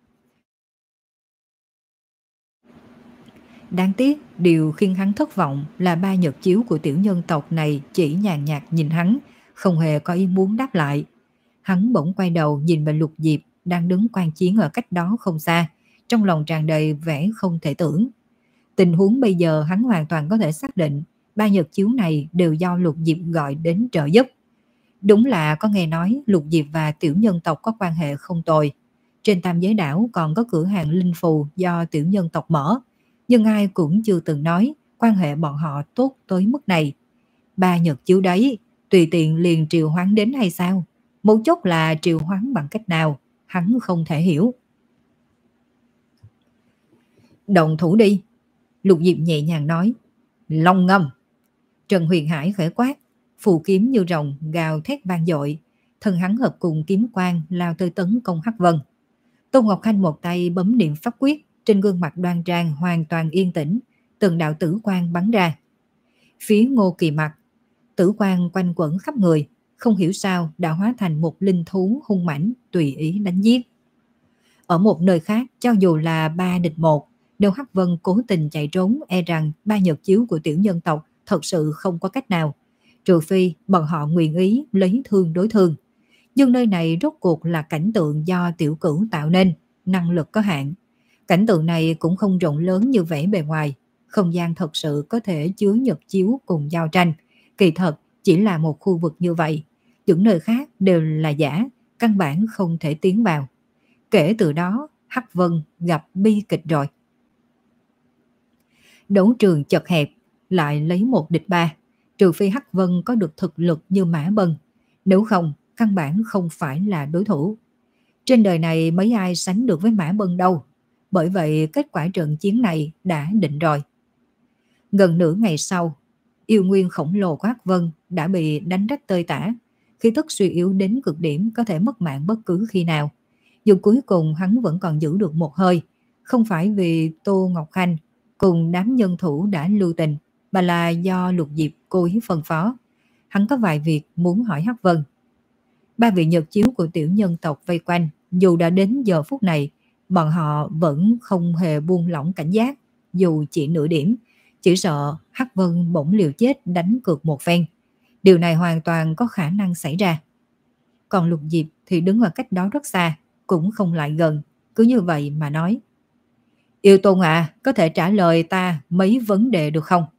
Đáng tiếc, điều khiến hắn thất vọng là ba nhật chiếu của tiểu nhân tộc này chỉ nhàn nhạt nhìn hắn, không hề có ý muốn đáp lại. Hắn bỗng quay đầu nhìn về Lục Diệp đang đứng quan chiến ở cách đó không xa, trong lòng tràn đầy vẻ không thể tưởng. Tình huống bây giờ hắn hoàn toàn có thể xác định ba nhật chiếu này đều do Lục Diệp gọi đến trợ giúp. Đúng là có nghe nói Lục Diệp và tiểu nhân tộc có quan hệ không tồi. Trên Tam Giới Đảo còn có cửa hàng linh phù do tiểu nhân tộc mở, nhưng ai cũng chưa từng nói quan hệ bọn họ tốt tới mức này. Ba nhật chiếu đấy, tùy tiện liền triều hoán đến hay sao? Một chút là triều hoán bằng cách nào, hắn không thể hiểu. Động thủ đi, Lục Diệp nhẹ nhàng nói. Long ngâm. Trần Huyền Hải khẽ quát, phù kiếm như rồng gào thét vang dội, thân hắn hợp cùng kiếm quang lao tới tấn công Hắc Vân. Tôn Ngọc Khanh một tay bấm niệm pháp quyết, trên gương mặt đoan trang hoàn toàn yên tĩnh, từng đạo tử quang bắn ra. Phía Ngô Kỳ mặt, tử quang quanh quẩn khắp người, không hiểu sao đã hóa thành một linh thú hung mãnh tùy ý đánh giết. Ở một nơi khác, cho dù là ba địch một, nếu Hắc Vân cố tình chạy trốn, e rằng ba nhật chiếu của tiểu nhân tộc thật sự không có cách nào, trừ phi bọn họ nguyện ý lấy thương đối thương. Nhưng nơi này rốt cuộc là cảnh tượng do tiểu cửu tạo nên, năng lực có hạn. Cảnh tượng này cũng không rộng lớn như vẻ bề ngoài, không gian thật sự có thể chứa nhật chiếu cùng giao tranh. Kỳ thật chỉ là một khu vực như vậy, những nơi khác đều là giả, căn bản không thể tiến vào. Kể từ đó, Hắc Vân gặp bi kịch rồi. Đấu trường chật hẹp, lại lấy một địch ba, trừ phi Hắc Vân có được thực lực như Mã Bân, nếu không, căn bản không phải là đối thủ. Trên đời này mấy ai sánh được với Mã Bân đâu, bởi vậy kết quả trận chiến này đã định rồi. Gần nửa ngày sau, yêu nguyên khổng lồ của Hắc Vân đã bị đánh rách tơi tả, khí tức suy yếu đến cực điểm, có thể mất mạng bất cứ khi nào. Dù cuối cùng hắn vẫn còn giữ được một hơi, không phải vì Tô Ngọc Khanh cùng đám nhân thủ đã lưu tình, mà là do Lục Diệp cố ý phân phó. Hắn có vài việc muốn hỏi Hắc Vân. Ba vị nhật chiếu của tiểu nhân tộc vây quanh, dù đã đến giờ phút này, bọn họ vẫn không hề buông lỏng cảnh giác, dù chỉ nửa điểm, chỉ sợ Hắc Vân bỗng liều chết đánh cược một phen. Điều này hoàn toàn có khả năng xảy ra. Còn Lục Diệp thì đứng ở cách đó rất xa, cũng không lại gần, cứ như vậy mà nói. Yêu Tôn à, có thể trả lời ta mấy vấn đề được không?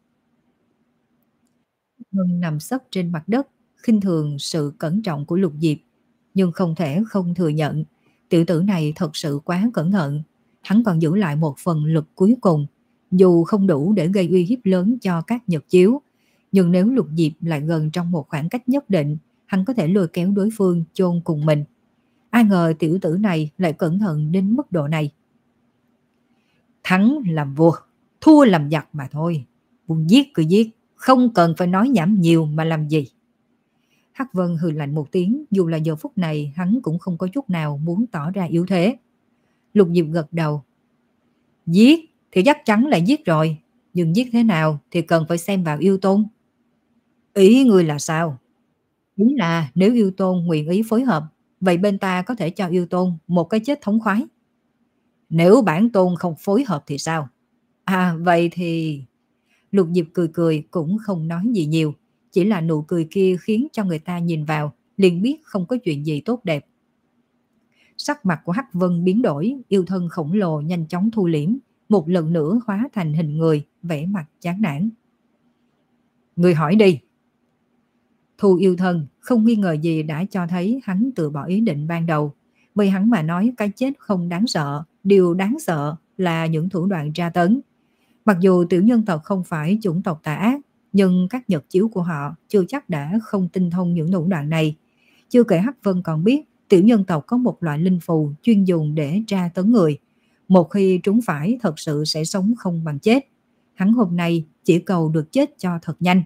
Vân nằm sấp trên mặt đất, khinh thường sự cẩn trọng của Lục Diệp, nhưng không thể không thừa nhận, tiểu tử này thật sự quá cẩn thận. Hắn còn giữ lại một phần lực cuối cùng, dù không đủ để gây uy hiếp lớn cho các nhật chiếu. Nhưng nếu Lục Diệp lại gần trong một khoảng cách nhất định, hắn có thể lôi kéo đối phương chôn cùng mình. Ai ngờ tiểu tử này lại cẩn thận đến mức độ này. Thắng làm vua, thua làm giặc mà thôi. Muốn giết cứ giết, không cần phải nói nhảm nhiều mà làm gì. Hắc Vân hừ lạnh một tiếng, dù là giờ phút này hắn cũng không có chút nào muốn tỏ ra yếu thế. Lục Diệp gật đầu. Giết thì chắc chắn là giết rồi, nhưng giết thế nào thì cần phải xem vào Yêu Tôn. Ý ngươi là sao? Ý là nếu Yêu Tôn nguyện ý phối hợp, vậy bên ta có thể cho Yêu Tôn một cái chết thống khoái. Nếu bản tôn không phối hợp thì sao? À vậy thì... Lục Diệp cười cười cũng không nói gì nhiều, chỉ là nụ cười kia khiến cho người ta nhìn vào liền biết không có chuyện gì tốt đẹp. Sắc mặt của Hắc Vân biến đổi, yêu thân khổng lồ nhanh chóng thu liễm, một lần nữa hóa thành hình người, vẻ mặt chán nản. Người hỏi đi. Thu yêu thân không nghi ngờ gì đã cho thấy hắn từ bỏ ý định ban đầu. Vì hắn mà nói cái chết không đáng sợ, điều đáng sợ là những thủ đoạn tra tấn. Mặc dù tiểu nhân tộc không phải chủng tộc tà ác, nhưng các nhật chiếu của họ chưa chắc đã không tinh thông những thủ đoạn này. Chưa kể Hắc Vân còn biết tiểu nhân tộc có một loại linh phù chuyên dùng để tra tấn người. Một khi trúng phải thật sự sẽ sống không bằng chết. Hắn hôm nay chỉ cầu được chết cho thật nhanh.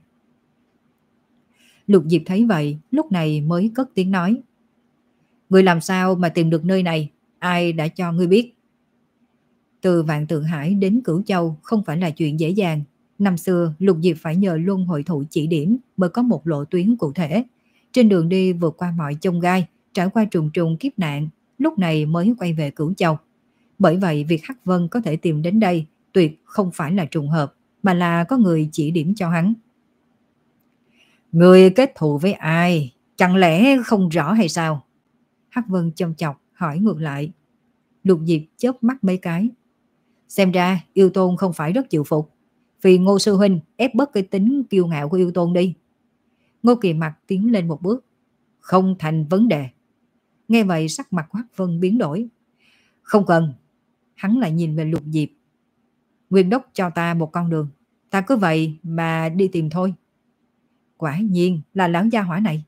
Lục Diệp thấy vậy, lúc này mới cất tiếng nói. Ngươi làm sao mà tìm được nơi này? Ai đã cho ngươi biết? Từ Vạn Tượng Hải đến Cửu Châu không phải là chuyện dễ dàng. Năm xưa, Lục Diệp phải nhờ Luân Hội Thụ chỉ điểm mới có một lộ tuyến cụ thể. Trên đường đi vượt qua mọi chông gai, trải qua trùng trùng kiếp nạn, lúc này mới quay về Cửu Châu. Bởi vậy, việc Hắc Vân có thể tìm đến đây tuyệt không phải là trùng hợp, mà là có người chỉ điểm cho hắn. Người kết thù với ai? Chẳng lẽ không rõ hay sao? Hắc Vân châm chọc hỏi ngược lại. Lục Diệp chớp mắt mấy cái. Xem ra Yêu Tôn không phải rất chịu phục. Vì Ngô sư huynh ép bớt cái tính kiêu ngạo của Yêu Tôn đi. Ngô Kỳ Mặc tiến lên một bước. Không thành vấn đề. Nghe vậy sắc mặt Hắc Vân biến đổi. Không cần. Hắn lại nhìn về Lục Diệp. Nguyên Đốc cho ta một con đường. Ta cứ vậy mà đi tìm thôi. Quả nhiên là lão gia hỏa này.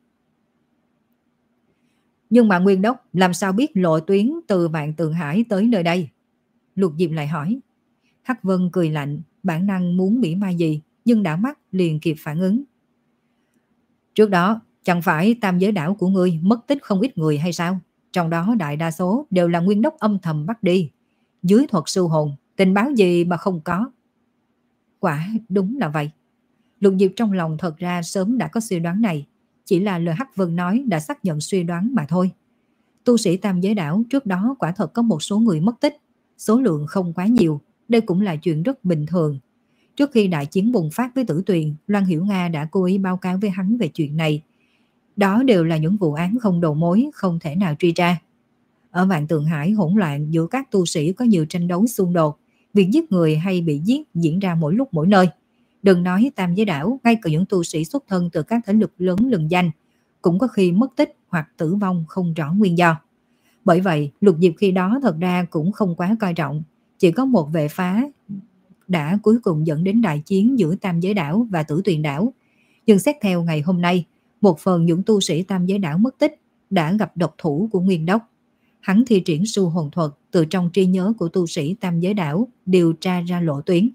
Nhưng mà Nguyên Đốc làm sao biết lộ tuyến từ Vạn Tượng Hải tới nơi đây? Lục Diệp lại hỏi. Hắc Vân cười lạnh, bản năng muốn mỉa mai gì, nhưng đảo mắt liền kịp phản ứng. Trước đó, chẳng phải tam giới đảo của ngươi mất tích không ít người hay sao? Trong đó đại đa số đều là Nguyên Đốc âm thầm bắt đi. Dưới thuật sư hồn, tình báo gì mà không có? Quả đúng là vậy. Lục Diệp trong lòng thật ra sớm đã có suy đoán này, chỉ là lời Hắc Vân nói đã xác nhận suy đoán mà thôi. Tu sĩ tam giới đảo trước đó quả thật có một số người mất tích, số lượng không quá nhiều, đây cũng là chuyện rất bình thường. Trước khi đại chiến bùng phát với Tử Tuyền, Loan Hiểu Nga đã cố ý báo cáo với hắn về chuyện này. Đó đều là những vụ án không đầu mối, không thể nào truy ra. Ở Vạn Tượng Hải hỗn loạn giữa các tu sĩ có nhiều tranh đấu xung đột, việc giết người hay bị giết diễn ra mỗi lúc mỗi nơi. Đừng nói tam giới đảo, ngay cả những tu sĩ xuất thân từ các thế lực lớn lừng danh cũng có khi mất tích hoặc tử vong không rõ nguyên do. Bởi vậy, Lục Diệp khi đó thật ra cũng không quá coi trọng, chỉ có một vệ phá đã cuối cùng dẫn đến đại chiến giữa tam giới đảo và Tử Tuyền đảo. Nhưng xét theo ngày hôm nay, một phần những tu sĩ tam giới đảo mất tích đã gặp độc thủ của Nguyên Đốc. Hắn thi triển su hồn thuật từ trong trí nhớ của tu sĩ tam giới đảo điều tra ra lộ tuyến.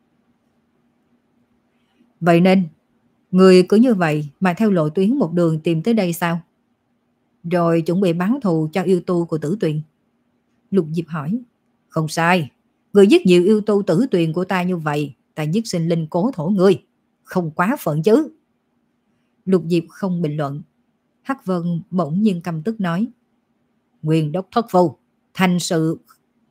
Vậy nên, người cứ như vậy mà theo lộ tuyến một đường tìm tới đây sao? Rồi chuẩn bị báo thù cho yêu tu của Tử Tuyền. Lục Diệp hỏi. Không sai, người giết nhiều yêu tu Tử Tuyền của ta như vậy, ta giết sinh linh cố thổ ngươi, không quá phận chứ? Lục Diệp không bình luận. Hắc Vân bỗng nhiên căm tức nói. Nguyên Đốc thất phu, thành sự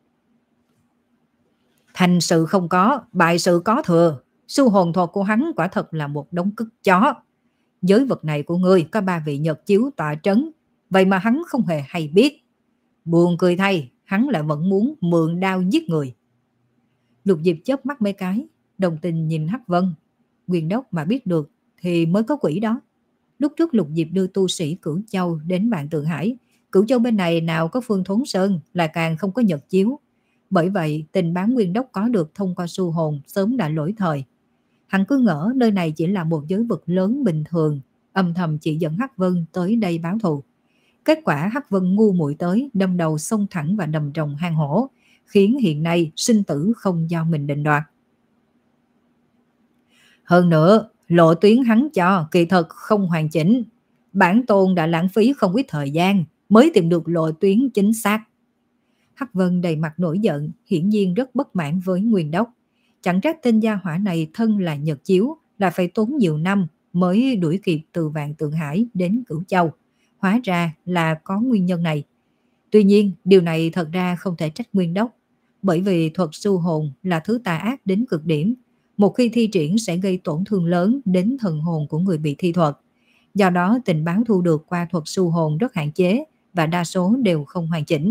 thành sự không có, bại sự có thừa. Su hồn thuật của hắn quả thật là một đống cứt chó. Giới vật này của ngươi có ba vị nhật chiếu tọa trấn, vậy mà hắn không hề hay biết. Buồn cười thay, hắn lại vẫn muốn mượn đao giết người. Lục Diệp chớp mắt mấy cái, đồng tình nhìn Hắc Vân. Nguyên Đốc mà biết được thì mới có quỷ đó. Lúc trước Lục Diệp đưa tu sĩ Cửu Châu đến Vạn Tượng Hải, Cửu Châu bên này nào có Phương Thốn Sơn, là càng không có nhật chiếu. Bởi vậy, tình báo Nguyên Đốc có được thông qua su hồn sớm đã lỗi thời. Hắn cứ ngỡ nơi này chỉ là một giới vực lớn bình thường, âm thầm chỉ dẫn Hắc Vân tới đây báo thù. Kết quả Hắc Vân ngu muội tới, đâm đầu xông thẳng vào đầm rồng hang hổ, khiến hiện nay sinh tử không do mình định đoạt. Hơn nữa, lộ tuyến hắn cho kỳ thật không hoàn chỉnh. Bản tôn đã lãng phí không ít thời gian mới tìm được lộ tuyến chính xác. Hắc Vân đầy mặt nổi giận, hiển nhiên rất bất mãn với Nguyên Đốc. Chẳng trách tên gia hỏa này thân là Nhật Chiếu, là phải tốn nhiều năm mới đuổi kịp từ Vạn Tượng Hải đến Cửu Châu. Hóa ra là có nguyên nhân này. Tuy nhiên, điều này thật ra không thể trách Nguyên Đốc, bởi vì thuật su hồn là thứ tà ác đến cực điểm. Một khi thi triển sẽ gây tổn thương lớn đến thần hồn của người bị thi thuật. Do đó, tình báo thu được qua thuật su hồn rất hạn chế và đa số đều không hoàn chỉnh.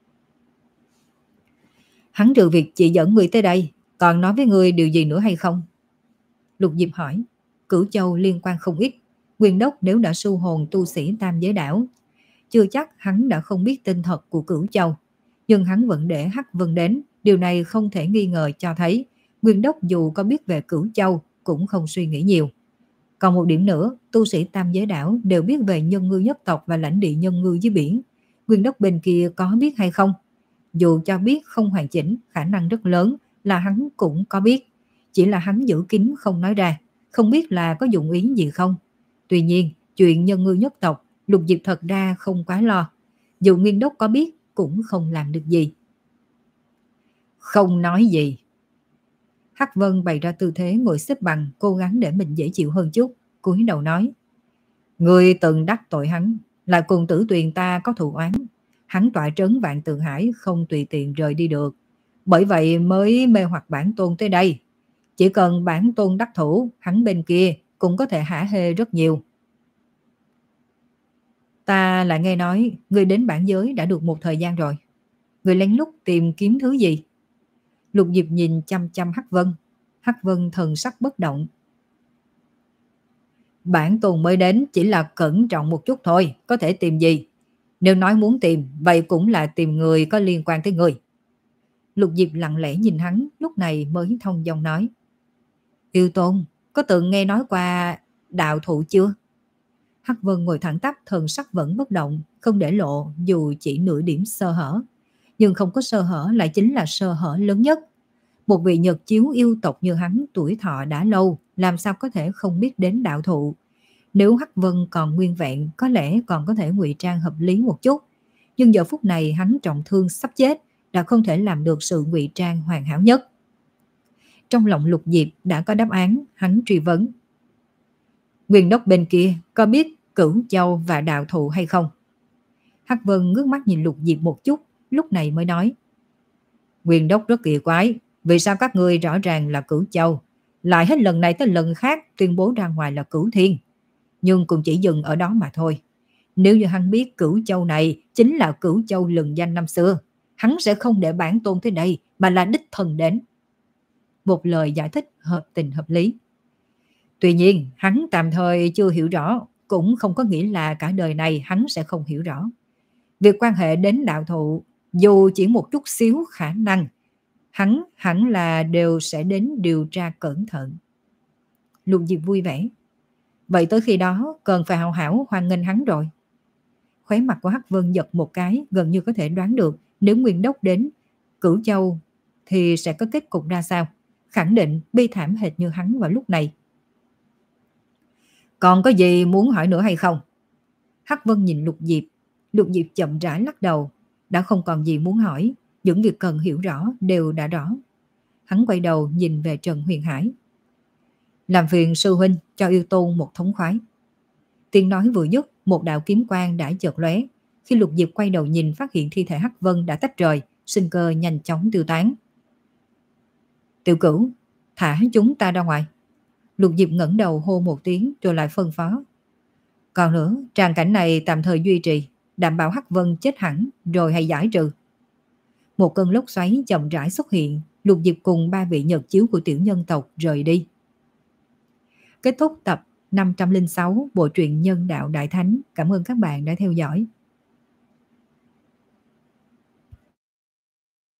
Hắn trừ việc chỉ dẫn người tới đây, còn nói với người điều gì nữa hay không? Lục Diệp hỏi. Cửu Châu liên quan không ít. Nguyên Đốc nếu đã su hồn tu sĩ Tam Giới Đảo, chưa chắc hắn đã không biết tên thật của Cửu Châu. Nhưng hắn vẫn để Hắc Vân đến. Điều này không thể nghi ngờ cho thấy Nguyên Đốc dù có biết về Cửu Châu cũng không suy nghĩ nhiều. Còn một điểm nữa, tu sĩ Tam Giới Đảo đều biết về nhân ngư nhất tộc và lãnh địa nhân ngư dưới biển. Nguyên Đốc bên kia có biết hay không? Dù cho biết không hoàn chỉnh, khả năng rất lớn là hắn cũng có biết. Chỉ là hắn giữ kín không nói ra, không biết là có dụng ý gì không. Tuy nhiên, chuyện nhân ngư nhất tộc, Lục Diệp thật ra không quá lo. Dù Nguyên Đốc có biết, cũng không làm được gì. Không nói gì. Hắc Vân bày ra tư thế ngồi xếp bằng, cố gắng để mình dễ chịu hơn chút, cúi đầu nói. Người từng đắc tội hắn, lại cùng Tử Tuyền ta có thù oán. Hắn tọa trấn Vạn Tượng Hải không tùy tiện rời đi được. Bởi vậy mới mê hoặc bản tôn tới đây. Chỉ cần bản tôn đắc thủ, hắn bên kia cũng có thể hả hê rất nhiều. Ta lại nghe nói, người đến bản giới đã được một thời gian rồi. Người lén lút tìm kiếm thứ gì? Lục Diệp nhìn chăm chăm Hắc Vân. Hắc Vân thần sắc bất động. Bản tôn mới đến chỉ là cẩn trọng một chút thôi, có thể tìm gì? Nếu nói muốn tìm, vậy cũng là tìm người có liên quan tới người. Lục Diệp lặng lẽ nhìn hắn, lúc này mới thông dong nói. Yêu Tôn, có từng nghe nói qua đạo thụ chưa? Hắc Vân ngồi thẳng tắp, thần sắc vẫn bất động, không để lộ dù chỉ nửa điểm sơ hở. Nhưng không có sơ hở lại chính là sơ hở lớn nhất. Một vị Nhật Chiếu yêu tộc như hắn tuổi thọ đã lâu, làm sao có thể không biết đến đạo thụ. Nếu Hắc Vân còn nguyên vẹn, có lẽ còn có thể ngụy trang hợp lý một chút. Nhưng giờ phút này hắn trọng thương sắp chết, đã không thể làm được sự ngụy trang hoàn hảo nhất. Trong lòng Lục Diệp đã có đáp án, hắn truy vấn. Nguyên Đốc bên kia có biết Cửu Châu và đạo thụ hay không? Hắc Vân ngước mắt nhìn Lục Diệp một chút, lúc này mới nói. Nguyên Đốc rất kỳ quái, vì sao các ngươi rõ ràng là Cửu Châu, lại hết lần này tới lần khác tuyên bố ra ngoài là Cửu Thiên. Nhưng cũng chỉ dừng ở đó mà thôi. Nếu như hắn biết Cửu Châu này chính là Cửu Châu lừng danh năm xưa, hắn sẽ không để bản tôn tới đây mà là đích thân đến. Một lời giải thích hợp tình hợp lý. Tuy nhiên, hắn tạm thời chưa hiểu rõ, cũng không có nghĩa là cả đời này hắn sẽ không hiểu rõ. Việc quan hệ đến đạo thụ, dù chỉ một chút xíu khả năng, hắn hẳn là đều sẽ đến điều tra cẩn thận. Lục Diệp vui vẻ. Vậy tới khi đó cần phải hào hảo hoan nghênh hắn rồi. Khóe mặt của Hắc Vân giật một cái, gần như có thể đoán được nếu Nguyên Đốc đến Cửu Châu thì sẽ có kết cục ra sao. Khẳng định bi thảm hệt như hắn vào lúc này. Còn có gì muốn hỏi nữa hay không? Hắc Vân nhìn Lục Diệp. Lục Diệp chậm rãi lắc đầu. Đã không còn gì muốn hỏi. Những việc cần hiểu rõ đều đã rõ. Hắn quay đầu nhìn về Trần Huyền Hải. Làm phiền sư huynh cho Yêu Tôn một thống khoái. Tiếng nói vừa dứt, một đạo kiếm quang đã chợt lóe. Khi Lục Diệp quay đầu nhìn, phát hiện thi thể Hắc Vân đã tách rời, sinh cơ nhanh chóng tiêu tán. Tiểu Cửu, thả chúng ta ra ngoài. Lục Diệp ngẩng đầu hô một tiếng rồi lại phân phó. Còn nữa, tràng cảnh này tạm thời duy trì, đảm bảo Hắc Vân chết hẳn rồi hãy giải trừ. Một cơn lốc xoáy chậm rãi xuất hiện, Lục Diệp cùng ba vị Nhật Chiếu của tiểu nhân tộc rời đi. Kết thúc tập năm trăm lẻ sáu bộ truyện Nhân Đạo Đại Thánh. Cảm ơn các bạn đã theo dõi.